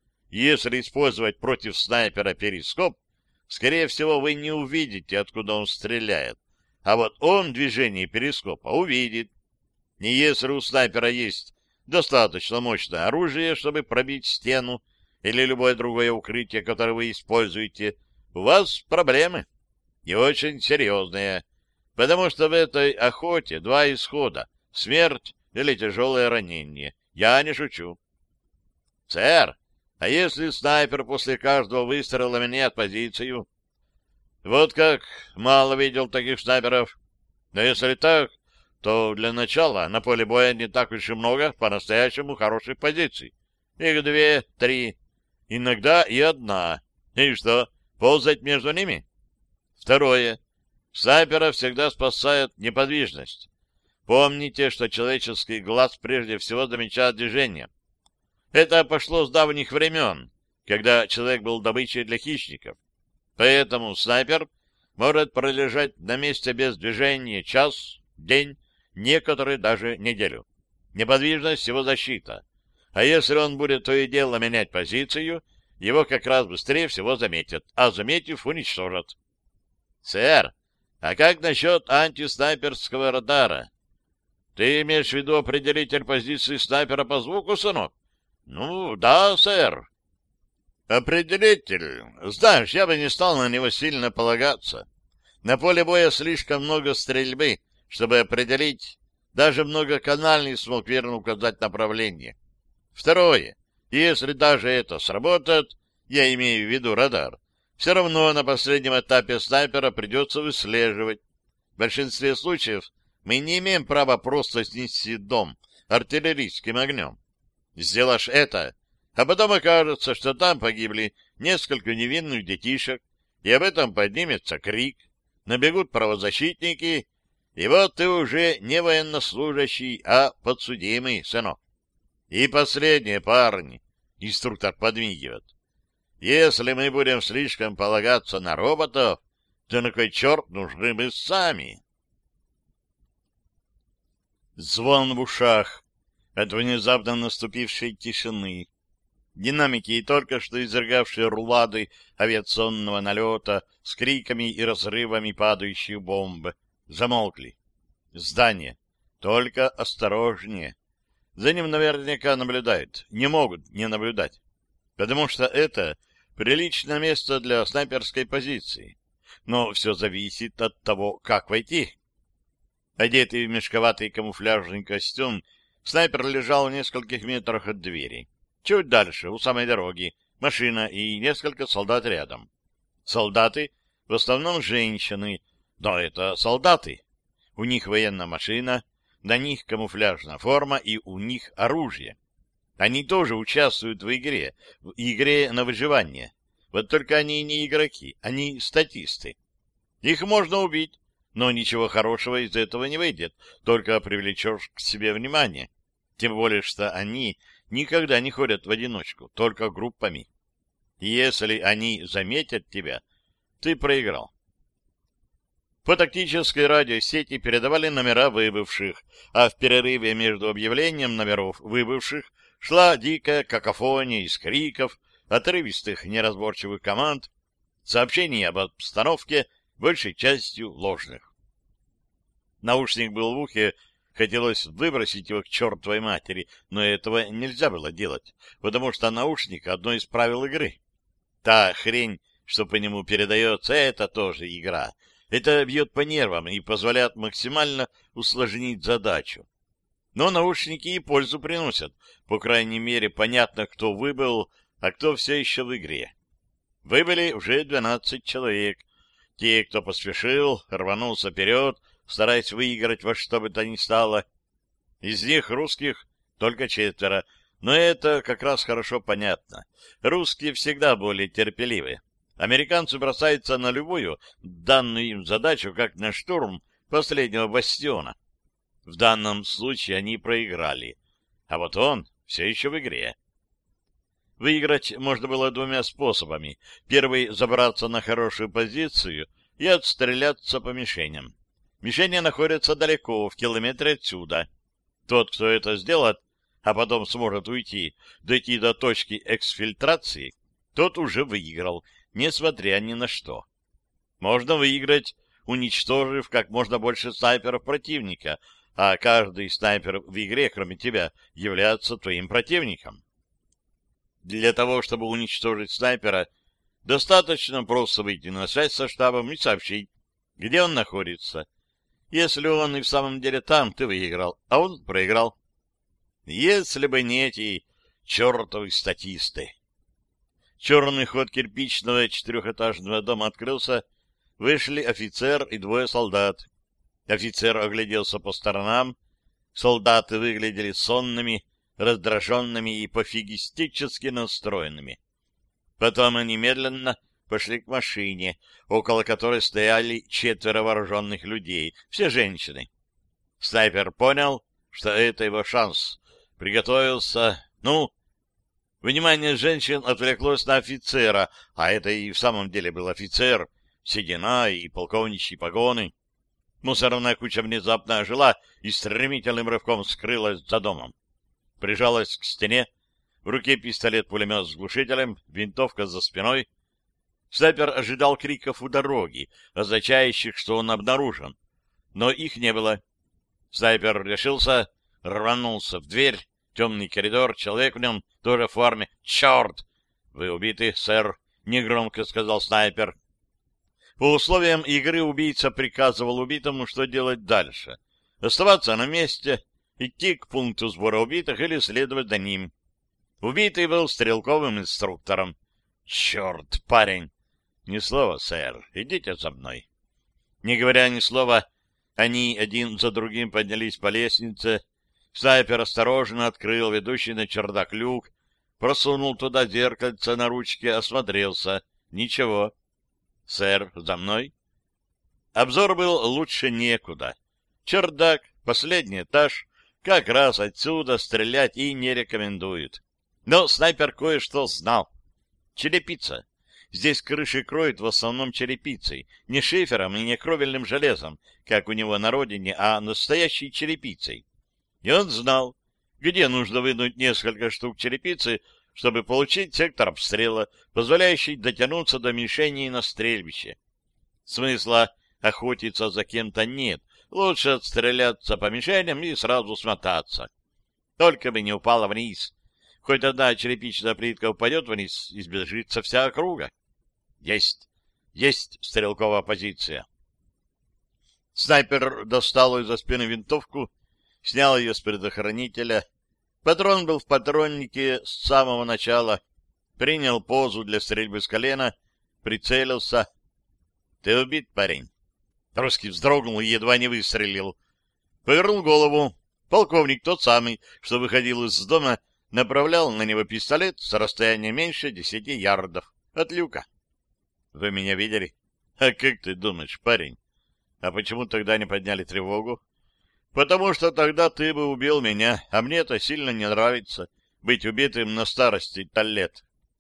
Если использовать против снайпера перископ, скорее всего, вы не увидите, откуда он стреляет. А вот он движение перископа увидит. И если у снайпера есть достаточно мощное оружие, чтобы пробить стену или любое другое укрытие, которое вы используете, у вас проблемы. И очень серьезные. Потому что в этой охоте два исхода — смерть или тяжелое ранение. Я не шучу. Сэр, а если снайпер после каждого выстрела меняет позицию? Вот как, мало видел таких снайперов. Но если так, то для начала на поле боя не так уж и много по-настоящему хороших позиций. Их две, три, иногда и одна. И что, ползать между ними? Второе. Снайпера всегда спасает неподвижность. Помните, что человеческий глаз прежде всего замечает движение. Это пошло с давних времен, когда человек был добычей для хищников. Поэтому снайпер может пролежать на месте без движения час, день, некоторые даже неделю. Неподвижность — его защита. А если он будет то и дело менять позицию, его как раз быстрее всего заметят, а заметив, уничтожат. Сэр, а как насчет антиснайперского радара? Ты имеешь в виду определитель позиции снайпера по звуку, сынок? Ну, да, сэр. Определитель. Знаешь, я бы не стал на него сильно полагаться. На поле боя слишком много стрельбы, чтобы определить. Даже многоканальный смог верно указать направление. Второе. Если даже это сработает, я имею в виду радар, все равно на последнем этапе снайпера придется выслеживать. В большинстве случаев мы не имеем права просто снести дом артиллерийским огнем. Сделаешь это, а потом окажется, что там погибли несколько невинных детишек, и об этом поднимется крик, набегут правозащитники, и вот ты уже не военнослужащий, а подсудимый, сынок. И последнее, парни, инструктор подмигивает. Если мы будем слишком полагаться на роботов, то на кой черт нужны мы сами? Звон в ушах от внезапно наступившей тишины. Динамики, и только что изрыгавшие рулады авиационного налета с криками и разрывами падающих бомб, замолкли. Здание. Только осторожнее. За ним наверняка наблюдают. Не могут не наблюдать. Потому что это приличное место для снайперской позиции. Но все зависит от того, как войти. Одетый в мешковатый камуфляжный костюм, снайпер лежал в нескольких метрах от двери. Чуть дальше, у самой дороги, машина и несколько солдат рядом. Солдаты, в основном женщины, но это солдаты. У них военная машина, на них камуфляжная форма и у них оружие. Они тоже участвуют в игре, в игре на выживание. Вот только они не игроки, они статисты. Их можно убить, но ничего хорошего из этого не выйдет, только привлечешь к себе внимание. Тем более, что они никогда не ходят в одиночку, только группами. И если они заметят тебя, ты проиграл. По тактической радиосети передавали номера выбывших, а в перерыве между объявлением номеров выбывших шла дикая какофония из криков, отрывистых неразборчивых команд, сообщений об обстановке, большей частью ложных. Наушник был в ухе, хотелось выбросить его к чертовой матери, но этого нельзя было делать, потому что наушник — одно из правил игры. Та хрень, что по нему передается, это тоже игра. Это бьет по нервам и позволяет максимально усложнить задачу. Но наушники и пользу приносят. По крайней мере, понятно, кто выбыл, а кто все еще в игре. Выбыли уже двенадцать человек. Те, кто поспешил, рванулся вперед, стараясь выиграть во что бы то ни стало. Из них русских только четверо, но это как раз хорошо понятно. Русские всегда более терпеливы. Американцы бросаются на любую данную им задачу, как на штурм последнего бастиона. В данном случае они проиграли, а вот он все еще в игре. Выиграть можно было двумя способами. Первый — забраться на хорошую позицию и отстреляться по мишеням. Мишени находятся далеко, в километре отсюда. Тот, кто это сделает, а потом сможет уйти, дойти до точки эксфильтрации, тот уже выиграл, несмотря ни на что. Можно выиграть, уничтожив как можно больше снайперов противника, а каждый снайпер в игре, кроме тебя, является твоим противником. Для того, чтобы уничтожить снайпера, достаточно просто выйти на связь со штабом и сообщить, где он находится. Если он и в самом деле там, ты выиграл, а он проиграл. Если бы не эти чертовы статисты. Черный ход кирпичного четырехэтажного дома открылся, вышли офицер и двое солдат. Офицер огляделся по сторонам. Солдаты выглядели сонными, раздраженными и пофигистически настроенными. Потом они медленно пошли к машине, около которой стояли четверо вооруженных людей, все женщины. Снайпер понял, что это его шанс. Приготовился. Ну, внимание женщин отвлеклось на офицера, а это и в самом деле был офицер, седина и полковничьи погоны. Мусорная куча внезапно ожила и стремительным рывком скрылась за домом. Прижалась к стене, в руке пистолет-пулемет с глушителем, винтовка за спиной. Снайпер ожидал криков у дороги, означающих, что он обнаружен, но их не было. Снайпер решился, рванулся в дверь, темный коридор, человек в нем тоже в форме. «Черт! Вы убиты, сэр!» — негромко сказал снайпер. По условиям игры убийца приказывал убитому, что делать дальше. Оставаться на месте, идти к пункту сбора убитых или следовать за ним. Убитый был стрелковым инструктором. «Черт, парень!» «Ни слова, сэр. Идите за мной». Не говоря ни слова, они один за другим поднялись по лестнице. Снайпер осторожно открыл ведущий на чердак люк, просунул туда зеркальце на ручке, осмотрелся. Ничего. «Сэр, за мной». Обзор был лучше некуда. Чердак, последний этаж, как раз отсюда стрелять и не рекомендуют. Но снайпер кое-что знал. Черепица. Здесь крыши кроют в основном черепицей, не шифером и не кровельным железом, как у него на родине, а настоящей черепицей. И он знал, где нужно вынуть несколько штук черепицы, чтобы получить сектор обстрела, позволяющий дотянуться до мишени на стрельбище. Смысла охотиться за кем-то нет, лучше отстреляться по мишеням и сразу смотаться. Только бы не упала вниз. Хоть одна черепичная плитка упадет вниз, и сбежится вся округа. Есть, есть стрелковая позиция. Снайпер достал из-за спины винтовку, снял ее с предохранителя. Патрон был в патроннике с самого начала. Принял позу для стрельбы с колена, прицелился. — Ты убит, парень? Русский вздрогнул и едва не выстрелил. Повернул голову. Полковник, тот самый, что выходил из дома, направлял на него пистолет с расстояния меньше десяти ярдов от люка. — Вы меня видели? — А как ты думаешь, парень? А почему тогда не подняли тревогу? — Потому что тогда ты бы убил меня, а мне это сильно не нравится, быть убитым на старости-то лет.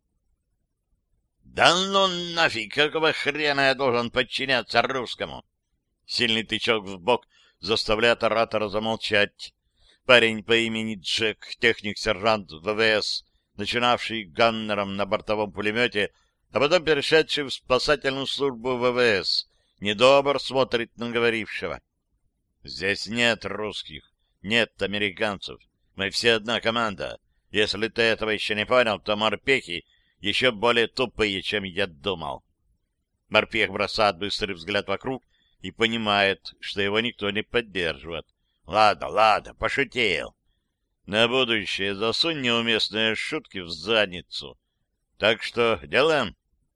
— Да ну нафиг, какого хрена я должен подчиняться русскому? Сильный тычок в бок заставляет оратора замолчать. Парень по имени Джек, техник-сержант ВВС, начинавший ганнером на бортовом пулемете, а потом перешедший в спасательную службу ВВС, недобр смотрит на говорившего. Здесь нет русских, нет американцев. Мы все одна команда. Если ты этого еще не понял, то морпехи еще более тупые, чем я думал. Морпех бросает быстрый взгляд вокруг и понимает, что его никто не поддерживает. Ладно, ладно, пошутил. На будущее засунь неуместные шутки в задницу. Так что делаем.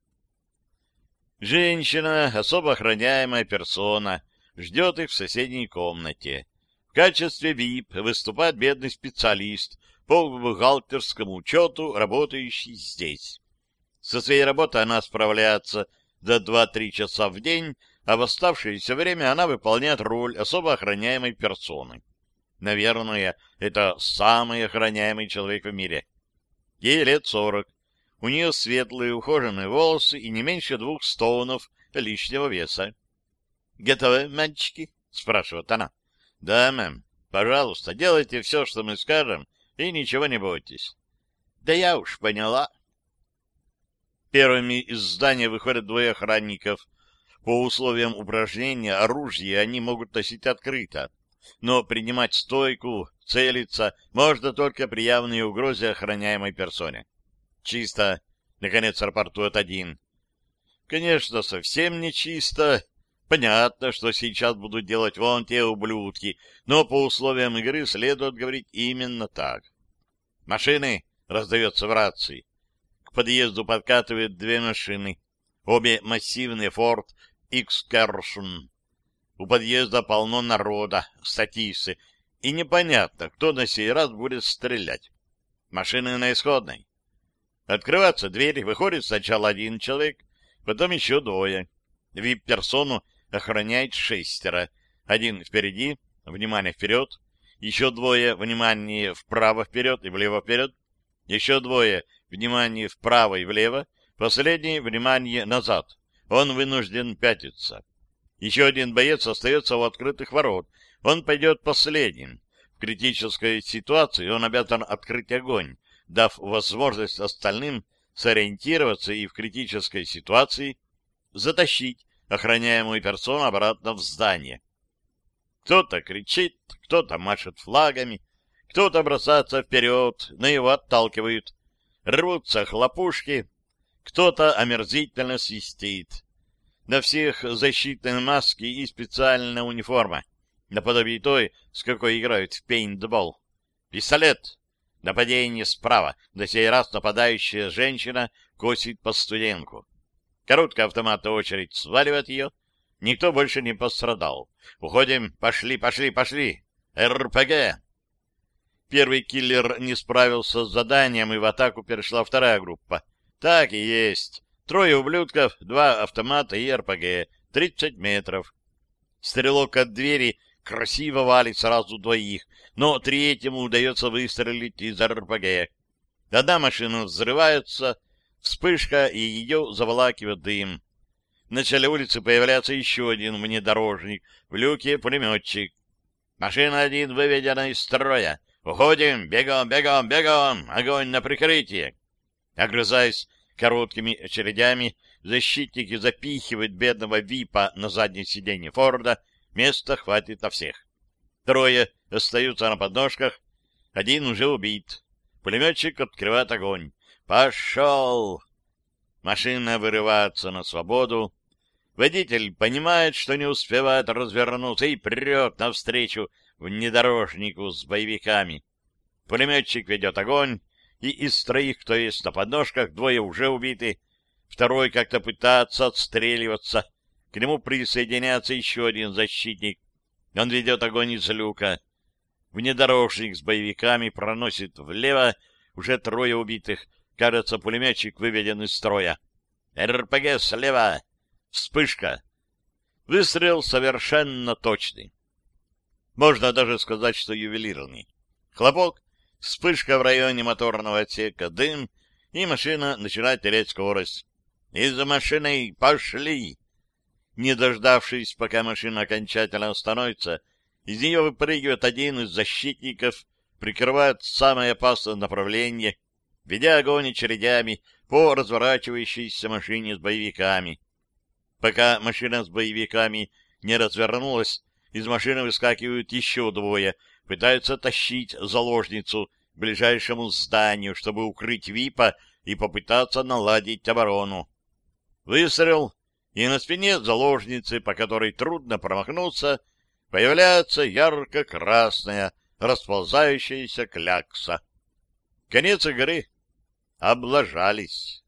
Женщина, особо охраняемая персона, ждет их в соседней комнате. В качестве ви ай пи выступает бедный специалист по бухгалтерскому учету, работающий здесь. Со своей работой она справляется за два-три часа в день, а в оставшееся время она выполняет роль особо охраняемой персоны. Наверное, это самый охраняемый человек в мире. Ей лет сорок. У нее светлые ухоженные волосы и не меньше двух стоунов лишнего веса. — Готовы, мальчики? — спрашивает она. — Да, мэм. Пожалуйста, делайте все, что мы скажем, и ничего не бойтесь. — Да я уж поняла. Первыми из здания выходят двое охранников. По условиям упражнения оружие они могут носить открыто, но принимать стойку, целиться можно только при явной угрозе охраняемой персоне. Чисто, наконец, рапортует один. Конечно, совсем не чисто. Понятно, что сейчас будут делать вон те ублюдки, но по условиям игры следует говорить именно так. «Машины!» — раздается в рации. К подъезду подкатывают две машины. Обе массивные Ford Excursion. У подъезда полно народа, статисты, и непонятно, кто на сей раз будет стрелять. Машины на исходной. Открывается дверь, выходит сначала один человек, потом еще двое. вип-персону охраняет шестеро. Один впереди, внимание вперед, еще двое, внимание вправо-вперед и влево-вперед, еще двое, внимание вправо и влево, последний, внимание назад. Он вынужден пятиться. Еще один боец остается у открытых ворот. Он пойдет последним. В критической ситуации он обязан открыть огонь, дав возможность остальным сориентироваться и в критической ситуации затащить охраняемую персону обратно в здание. Кто-то кричит, кто-то машет флагами, кто-то бросается вперед, но его отталкивают. Рвутся хлопушки, кто-то омерзительно свистит. На всех защитные маски и специальная униформа, наподобие той, с какой играют в пейнтбол. Пистолет. Нападение справа. На сей раз нападающая женщина косит по студентку. Короткая автоматная очередь сваливает ее. Никто больше не пострадал. Уходим. Пошли, пошли, пошли. эр пэ гэ. Первый киллер не справился с заданием, и в атаку перешла вторая группа. Так и есть. Трое ублюдков, два автомата и эр пэ гэ. Тридцать метров. Стрелок от двери красиво валит сразу двоих, но третьему удается выстрелить из эр пэ гэ. Одна машина взрывается, вспышка, и ее заволакивает дым. В начале улицы появляется еще один внедорожник, в люке пулеметчик. Машина один выведена из строя. Уходим, бегом, бегом, бегом, огонь на прикрытие. Огрызаясь короткими очередями, защитники запихивают бедного випа на заднее сиденье Форда. Места хватит на всех. Трое остаются на подножках. Один уже убит. Пулеметчик открывает огонь. Пошел! Машина вырывается на свободу. Водитель понимает, что не успевает развернуться, и прет навстречу внедорожнику с боевиками. Пулеметчик ведет огонь, и из троих, кто есть на подножках, двое уже убиты. Второй как-то пытается отстреливаться. К нему присоединяется еще один защитник. Он ведет огонь из люка. Внедорожник с боевиками проносит влево. Уже трое убитых. Кажется, пулеметчик выведен из строя. эр пэ гэ слева. Вспышка. Выстрел совершенно точный. Можно даже сказать, что ювелирный. Хлопок, вспышка в районе моторного отсека, дым, и машина начинает терять скорость. Из-за машины пошли! Не дождавшись, пока машина окончательно остановится, из нее выпрыгивает один из защитников, прикрывает самое опасное направление, ведя огонь очередями по разворачивающейся машине с боевиками. Пока машина с боевиками не развернулась, из машины выскакивают еще двое, пытаются тащить заложницу к ближайшему зданию, чтобы укрыть випа и попытаться наладить оборону. Выстрел, и на спине заложницы, по которой трудно промахнуться, появляется ярко-красная расползающаяся клякса. Конец игры. Облажались.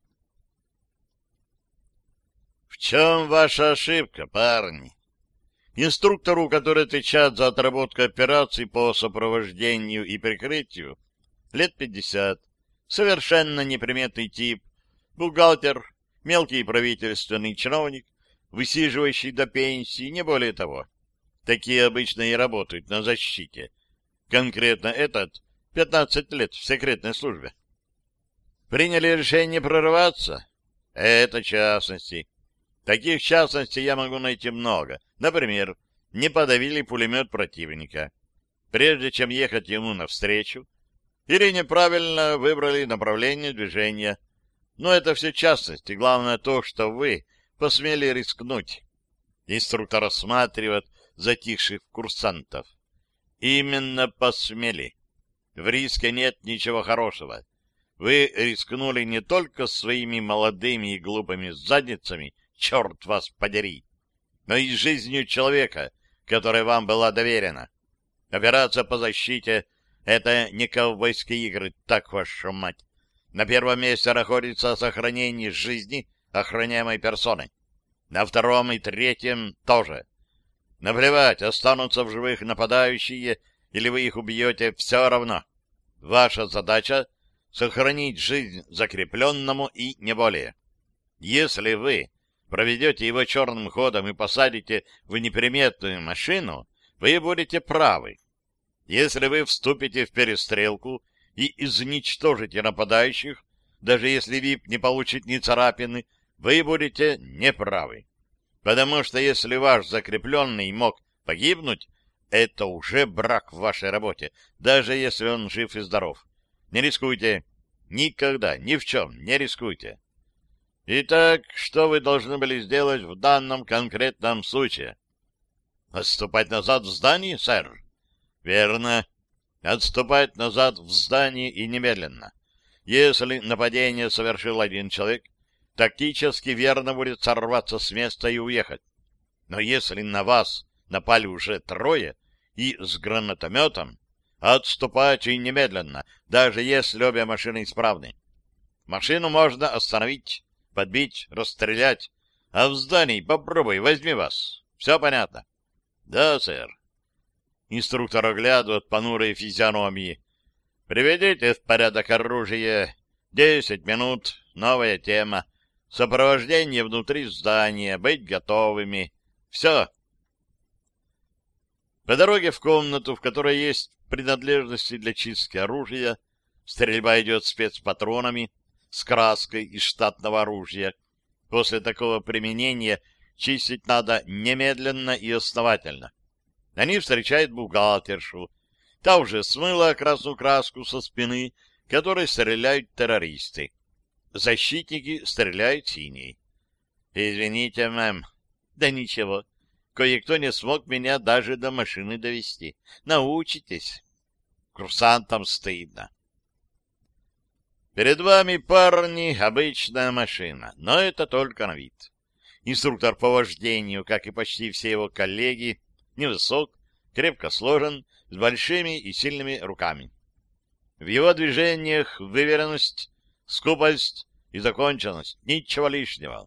В чем ваша ошибка, парни? Инструктору, который отвечает за отработку операций по сопровождению и прикрытию, лет пятьдесят, совершенно неприметный тип, бухгалтер, мелкий правительственный чиновник, высиживающий до пенсии, не более того. Такие обычно и работают на защите. Конкретно этот пятнадцать лет в секретной службе. Приняли решение прорываться? Это частности. Таких частностей я могу найти много. Например, не подавили пулемет противника, прежде чем ехать ему навстречу, или неправильно выбрали направление движения. Но это все частности. Главное то, что вы посмели рискнуть. Инструктор осматривает затихших курсантов. Именно посмели. В риске нет ничего хорошего. Вы рискнули не только своими молодыми и глупыми задницами, черт вас подери, но и жизнью человека, которая вам была доверена. Операция по защите — это не ковбойские игры, так вашу мать. На первом месте находится сохранение жизни охраняемой персоны. На втором и третьем тоже. Наплевать, останутся в живых нападающие, или вы их убьете, все равно. Ваша задача — сохранить жизнь закрепленному и не более. Если вы проведете его черным ходом и посадите в неприметную машину, вы будете правы. Если вы вступите в перестрелку и изничтожите нападающих, даже если ВИП не получит ни царапины, вы будете неправы. Потому что если ваш закрепленный мог погибнуть, это уже брак в вашей работе, даже если он жив и здоров. Не рискуйте. Никогда, ни в чем не рискуйте. Итак, что вы должны были сделать в данном конкретном случае? Отступать назад в здание, сэр? Верно. Отступать назад в здание и немедленно. Если нападение совершил один человек, тактически верно будет сорваться с места и уехать. Но если на вас напали уже трое и с гранатометом, отступайте немедленно, даже если обе машины исправны. Машину можно остановить, подбить, расстрелять, а в здании попробуй, возьми вас. Все понятно? Да, сэр. Инструктор оглядывает понурые физиономии. Приведите в порядок оружие. Десять минут, новая тема. Сопровождение внутри здания, быть готовыми. Все. По дороге в комнату, в которой есть принадлежности для чистки оружия, стрельба идет спецпатронами, с краской из штатного оружия. После такого применения чистить надо немедленно и основательно. Они встречают бухгалтершу. Та уже смыла красную краску со спины, которой стреляют террористы. Защитники стреляют синей. Извините, мэм. Да ничего. Кое-кто не смог меня даже до машины довести. Научитесь. Курсантам стыдно. Перед вами, парни, обычная машина, но это только на вид. Инструктор по вождению, как и почти все его коллеги, невысок, крепко сложен, с большими и сильными руками. В его движениях выверенность, скупость и законченность, ничего лишнего.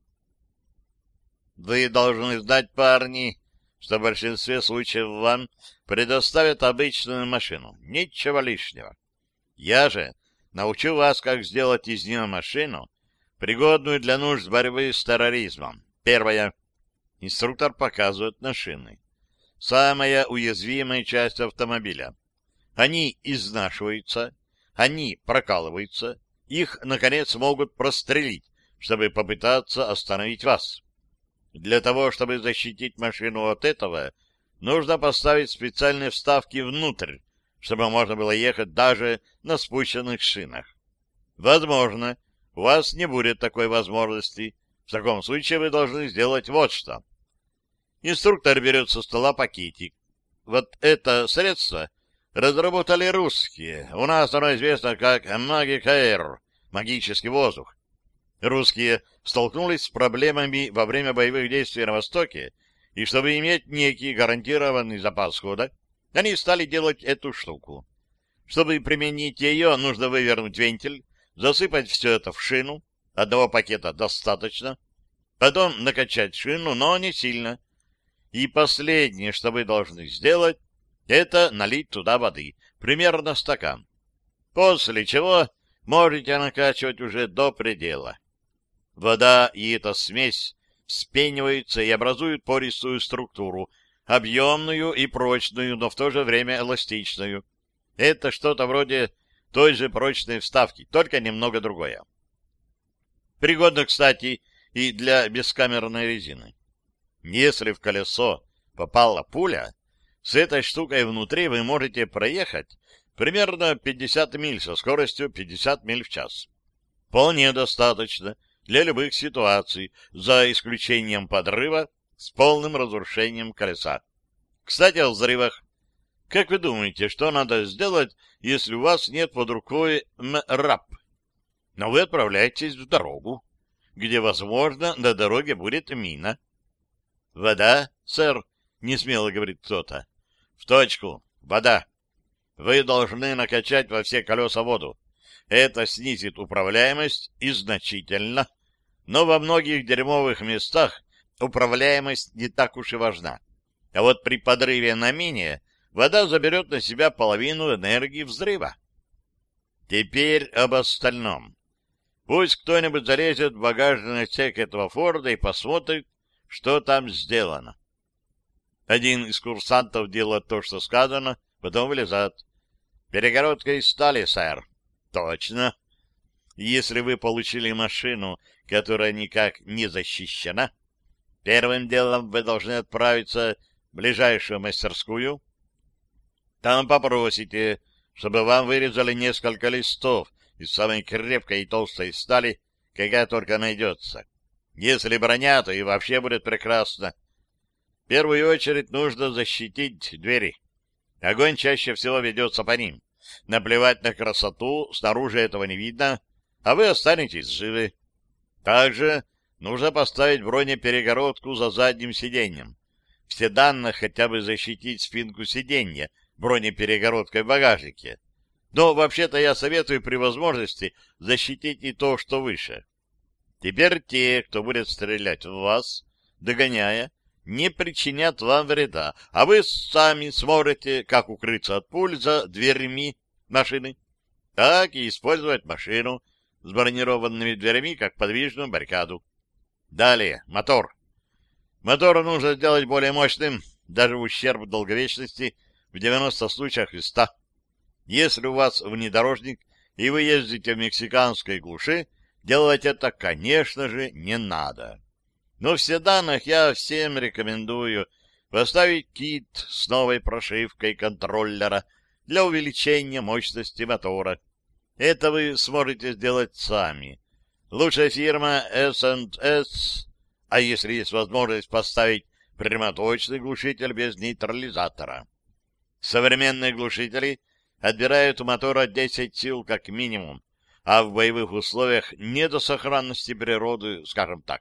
Вы должны знать, парни, что в большинстве случаев вам предоставят обычную машину, ничего лишнего. Я же научу вас, как сделать из нее машину, пригодную для нужд борьбы с терроризмом. Первое. Инструктор показывает на шины. Самая уязвимая часть автомобиля. Они изнашиваются, они прокалываются, их, наконец, могут прострелить, чтобы попытаться остановить вас. Для того, чтобы защитить машину от этого, нужно поставить специальные вставки внутрь, чтобы можно было ехать даже на спущенных шинах. Возможно, у вас не будет такой возможности. В таком случае вы должны сделать вот что. Инструктор берет со стола пакетик. Вот это средство разработали русские. У нас оно известно как Magic Air, магический воздух. Русские столкнулись с проблемами во время боевых действий на Востоке, и чтобы иметь некий гарантированный запас хода, они стали делать эту штуку. Чтобы применить ее, нужно вывернуть вентиль, засыпать все это в шину, одного пакета достаточно, потом накачать шину, но не сильно. И последнее, что вы должны сделать, это налить туда воды, примерно стакан. После чего можете накачивать уже до предела. Вода и эта смесь вспениваются и образуют пористую структуру, объемную и прочную, но в то же время эластичную. Это что-то вроде той же прочной вставки, только немного другое. Пригодно, кстати, и для бескамерной резины. Если в колесо попала пуля, с этой штукой внутри вы можете проехать примерно пятьдесят миль со скоростью пятьдесят миль в час. Вполне достаточно для любых ситуаций, за исключением подрыва с полным разрушением колеса. Кстати, о взрывах. Как вы думаете, что надо сделать, если у вас нет под рукой МРАП? Но вы отправляетесь в дорогу, где, возможно, на дороге будет мина. «Вода, сэр?» — несмело говорит кто-то. «В точку. Вода. Вы должны накачать во все колеса воду. Это снизит управляемость и значительно, но во многих дерьмовых местах управляемость не так уж и важна. А вот при подрыве на мине вода заберет на себя половину энергии взрыва. Теперь об остальном. Пусть кто-нибудь залезет в багажный отсек этого Форда и посмотрит, что там сделано. Один из курсантов делает то, что сказано, потом вылезает. Перегородка из стали, сэр. Точно. Если вы получили машину, которая никак не защищена, первым делом вы должны отправиться в ближайшую мастерскую. Там попросите, чтобы вам вырезали несколько листов из самой крепкой и толстой стали, какая только найдется. Если броня, то и вообще будет прекрасно. В первую очередь нужно защитить двери. Огонь чаще всего ведется по ним. Наплевать на красоту, снаружи этого не видно, а вы останетесь живы. Также нужно поставить бронеперегородку за задним сиденьем. В седанах хотя бы защитить спинку сиденья бронеперегородкой в багажнике. Но вообще-то я советую при возможности защитить и то, что выше. Теперь те, кто будет стрелять в вас, догоняя, не причинят вам вреда, а вы сами сможете как укрыться от пуль за дверьми машины, так и использовать машину с бронированными дверями как подвижную баррикаду. Далее, мотор. Мотор нужно сделать более мощным, даже в ущерб долговечности, в девяноста случаях из ста. Если у вас внедорожник и вы ездите в мексиканской глуши, делать это, конечно же, не надо. Но в седанах я всем рекомендую поставить кит с новой прошивкой контроллера для увеличения мощности мотора. Это вы сможете сделать сами. Лучшая фирма эс энд эс, а если есть возможность поставить прямоточный глушитель без нейтрализатора. Современные глушители отбирают у мотора десять сил как минимум, а в боевых условиях не до сохранности природы, скажем так.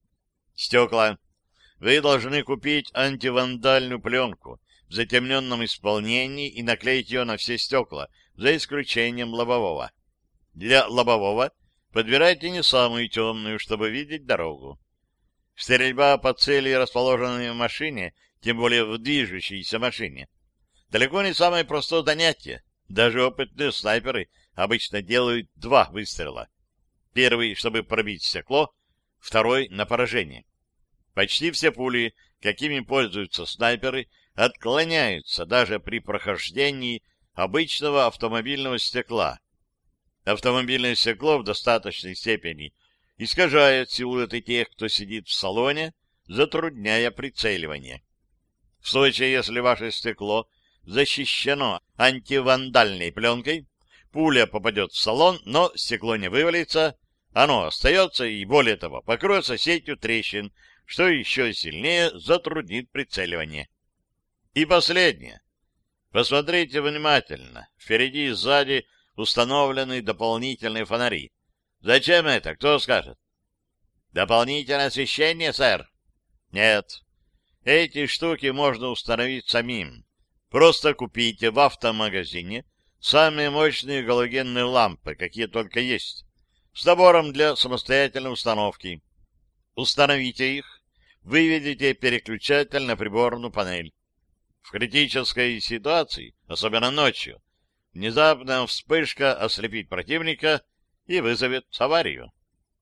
Стекла. Вы должны купить антивандальную пленку в затемненном исполнении и наклеить ее на все стекла, за исключением лобового. Для лобового подбирайте не самую темную, чтобы видеть дорогу. Стрельба по цели, расположенной в машине, тем более в движущейся машине, далеко не самое простое занятие. Даже опытные снайперы обычно делают два выстрела. Первый, чтобы пробить стекло, второй — на поражение. Почти все пули, какими пользуются снайперы, отклоняются даже при прохождении обычного автомобильного стекла. Автомобильное стекло в достаточной степени искажает силуэты тех, кто сидит в салоне, затрудняя прицеливание. В случае, если ваше стекло защищено антивандальной пленкой, пуля попадет в салон, но стекло не вывалится, оно остается и, более того, покроется сетью трещин, что еще сильнее затруднит прицеливание. И последнее. Посмотрите внимательно. Впереди и сзади установлены дополнительные фонари. Зачем это? Кто скажет? Дополнительное освещение, сэр? Нет. Эти штуки можно установить самим. Просто купите в автомагазине самые мощные галогенные лампы, какие только есть, с набором для самостоятельной установки. Установите их, выведите переключатель на приборную панель. В критической ситуации, особенно ночью, внезапная вспышка ослепит противника и вызовет аварию.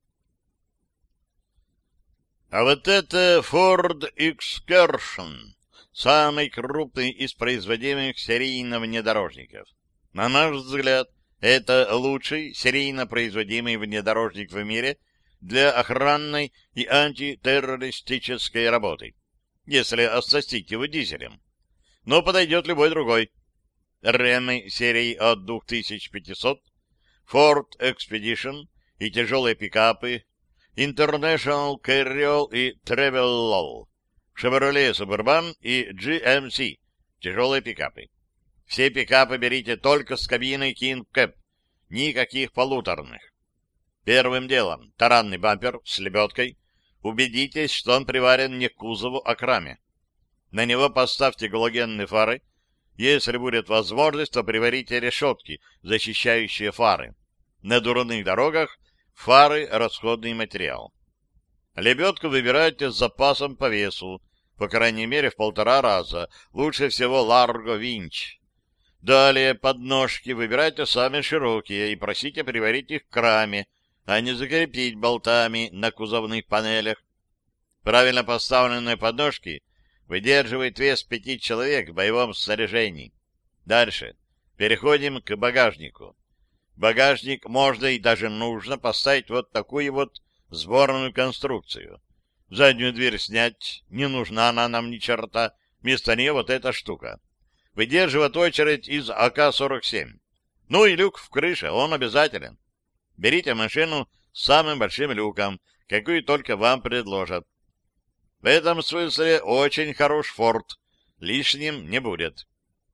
А вот это Ford Excursion, самый крупный из производимых серийно внедорожников. На наш взгляд, это лучший серийно производимый внедорожник в мире для охранной и антитеррористической работы, если оснастить его дизелем. Но подойдет любой другой. Ремы серии от две тысячи пятьсот, Ford Expedition и тяжелые пикапы, International Carryall и Travelall, Chevrolet Suburban и джи эм си, тяжелые пикапы. Все пикапы берите только с кабиной King Cab, никаких полуторных. Первым делом таранный бампер с лебедкой. Убедитесь, что он приварен не к кузову, а к раме. На него поставьте галогенные фары. Если будет возможность, то приварите решетки, защищающие фары. На дурных дорогах фары — расходный материал. Лебедку выбирайте с запасом по весу. по крайней мере в полтора раза, лучше всего Ларго Винч. Далее подножки выбирайте сами широкие и просите приварить их к раме, а не закрепить болтами на кузовных панелях. Правильно поставленные подножки выдерживают вес пяти человек в боевом снаряжении. Дальше. Переходим к багажнику. Багажник можно и даже нужно поставить вот такую вот сборную конструкцию. Заднюю дверь снять, не нужна она нам ни черта, вместо нее вот эта штука. Выдерживает очередь из А К сорок семь. Ну и люк в крыше, он обязателен. Берите машину с самым большим люком, какую только вам предложат. В этом смысле очень хорош Форд, лишним не будет.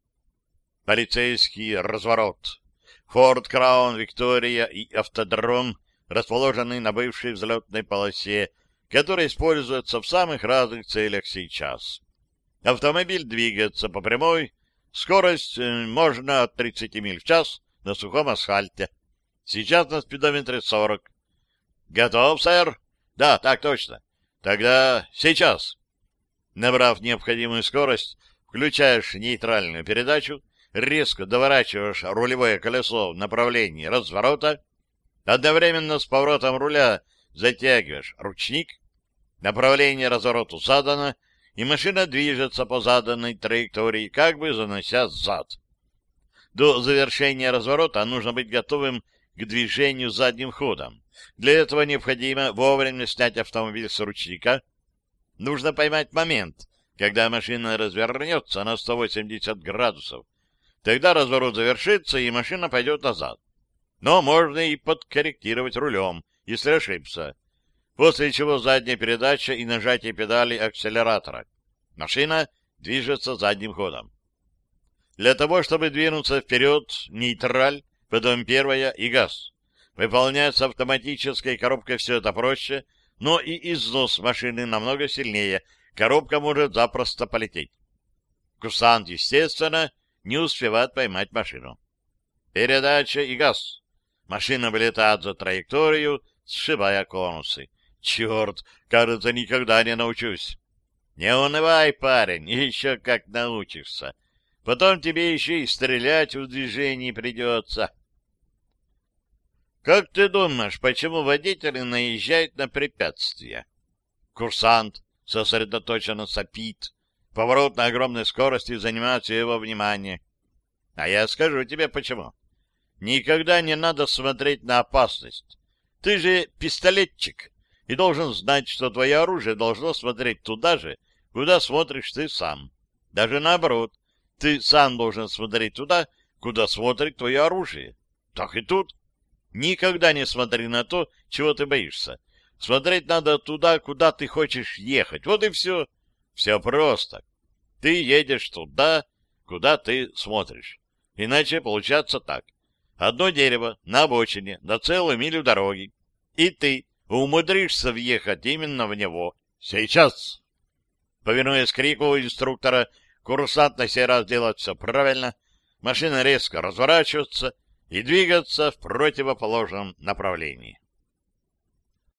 Полицейский разворот. Форд Краун, Виктория и автодром, расположенный на бывшей взлетной полосе, которая используется в самых разных целях сейчас. Автомобиль двигается по прямой, скорость можно от тридцати миль в час на сухом асфальте. Сейчас на спидометре сорок. Готов, сэр? Да, так точно. Тогда сейчас. Набрав необходимую скорость, включаешь нейтральную передачу, резко доворачиваешь рулевое колесо в направлении разворота, одновременно с поворотом руля затягиваешь ручник, направление развороту задано, и машина движется по заданной траектории, как бы занося зад. До завершения разворота нужно быть готовым к движению задним ходом. Для этого необходимо вовремя снять автомобиль с ручника. Нужно поймать момент, когда машина развернется на сто восемьдесят градусов. Тогда разворот завершится, и машина пойдет назад. Но можно и подкорректировать рулем, если ошибся. После чего задняя передача и нажатие педали акселератора. Машина движется задним ходом. Для того, чтобы двинуться вперед, нейтраль, потом первая и газ. Выполняется автоматической коробкой, все это проще, но и износ машины намного сильнее. Коробка может запросто полететь. Курсант, естественно, не успевает поймать машину. Передача и газ. Машина вылетает за траекторию, сшибая конусы. Черт, кажется, никогда не научусь. Не унывай, парень, еще как научишься. Потом тебе еще и стрелять в движении придется. Как ты думаешь, почему водители наезжают на препятствия? Курсант сосредоточенно сопит. Поворот на огромной скорости занимает все его внимание. А я скажу тебе почему. Никогда не надо смотреть на опасность. Ты же пистолетчик и должен знать, что твое оружие должно смотреть туда же, куда смотришь ты сам. Даже наоборот, ты сам должен смотреть туда, куда смотрит твое оружие. Так и тут. Никогда не смотри на то, чего ты боишься. Смотреть надо туда, куда ты хочешь ехать. Вот и все. Все просто. Ты едешь туда, куда ты смотришь. Иначе получается так. Одно дерево на обочине, на целую милю дороги. И ты умудришься въехать именно в него. Сейчас. Повинуясь крику инструктора, курсант на сей раз делает все правильно. Машина резко разворачивается и двигаться в противоположном направлении.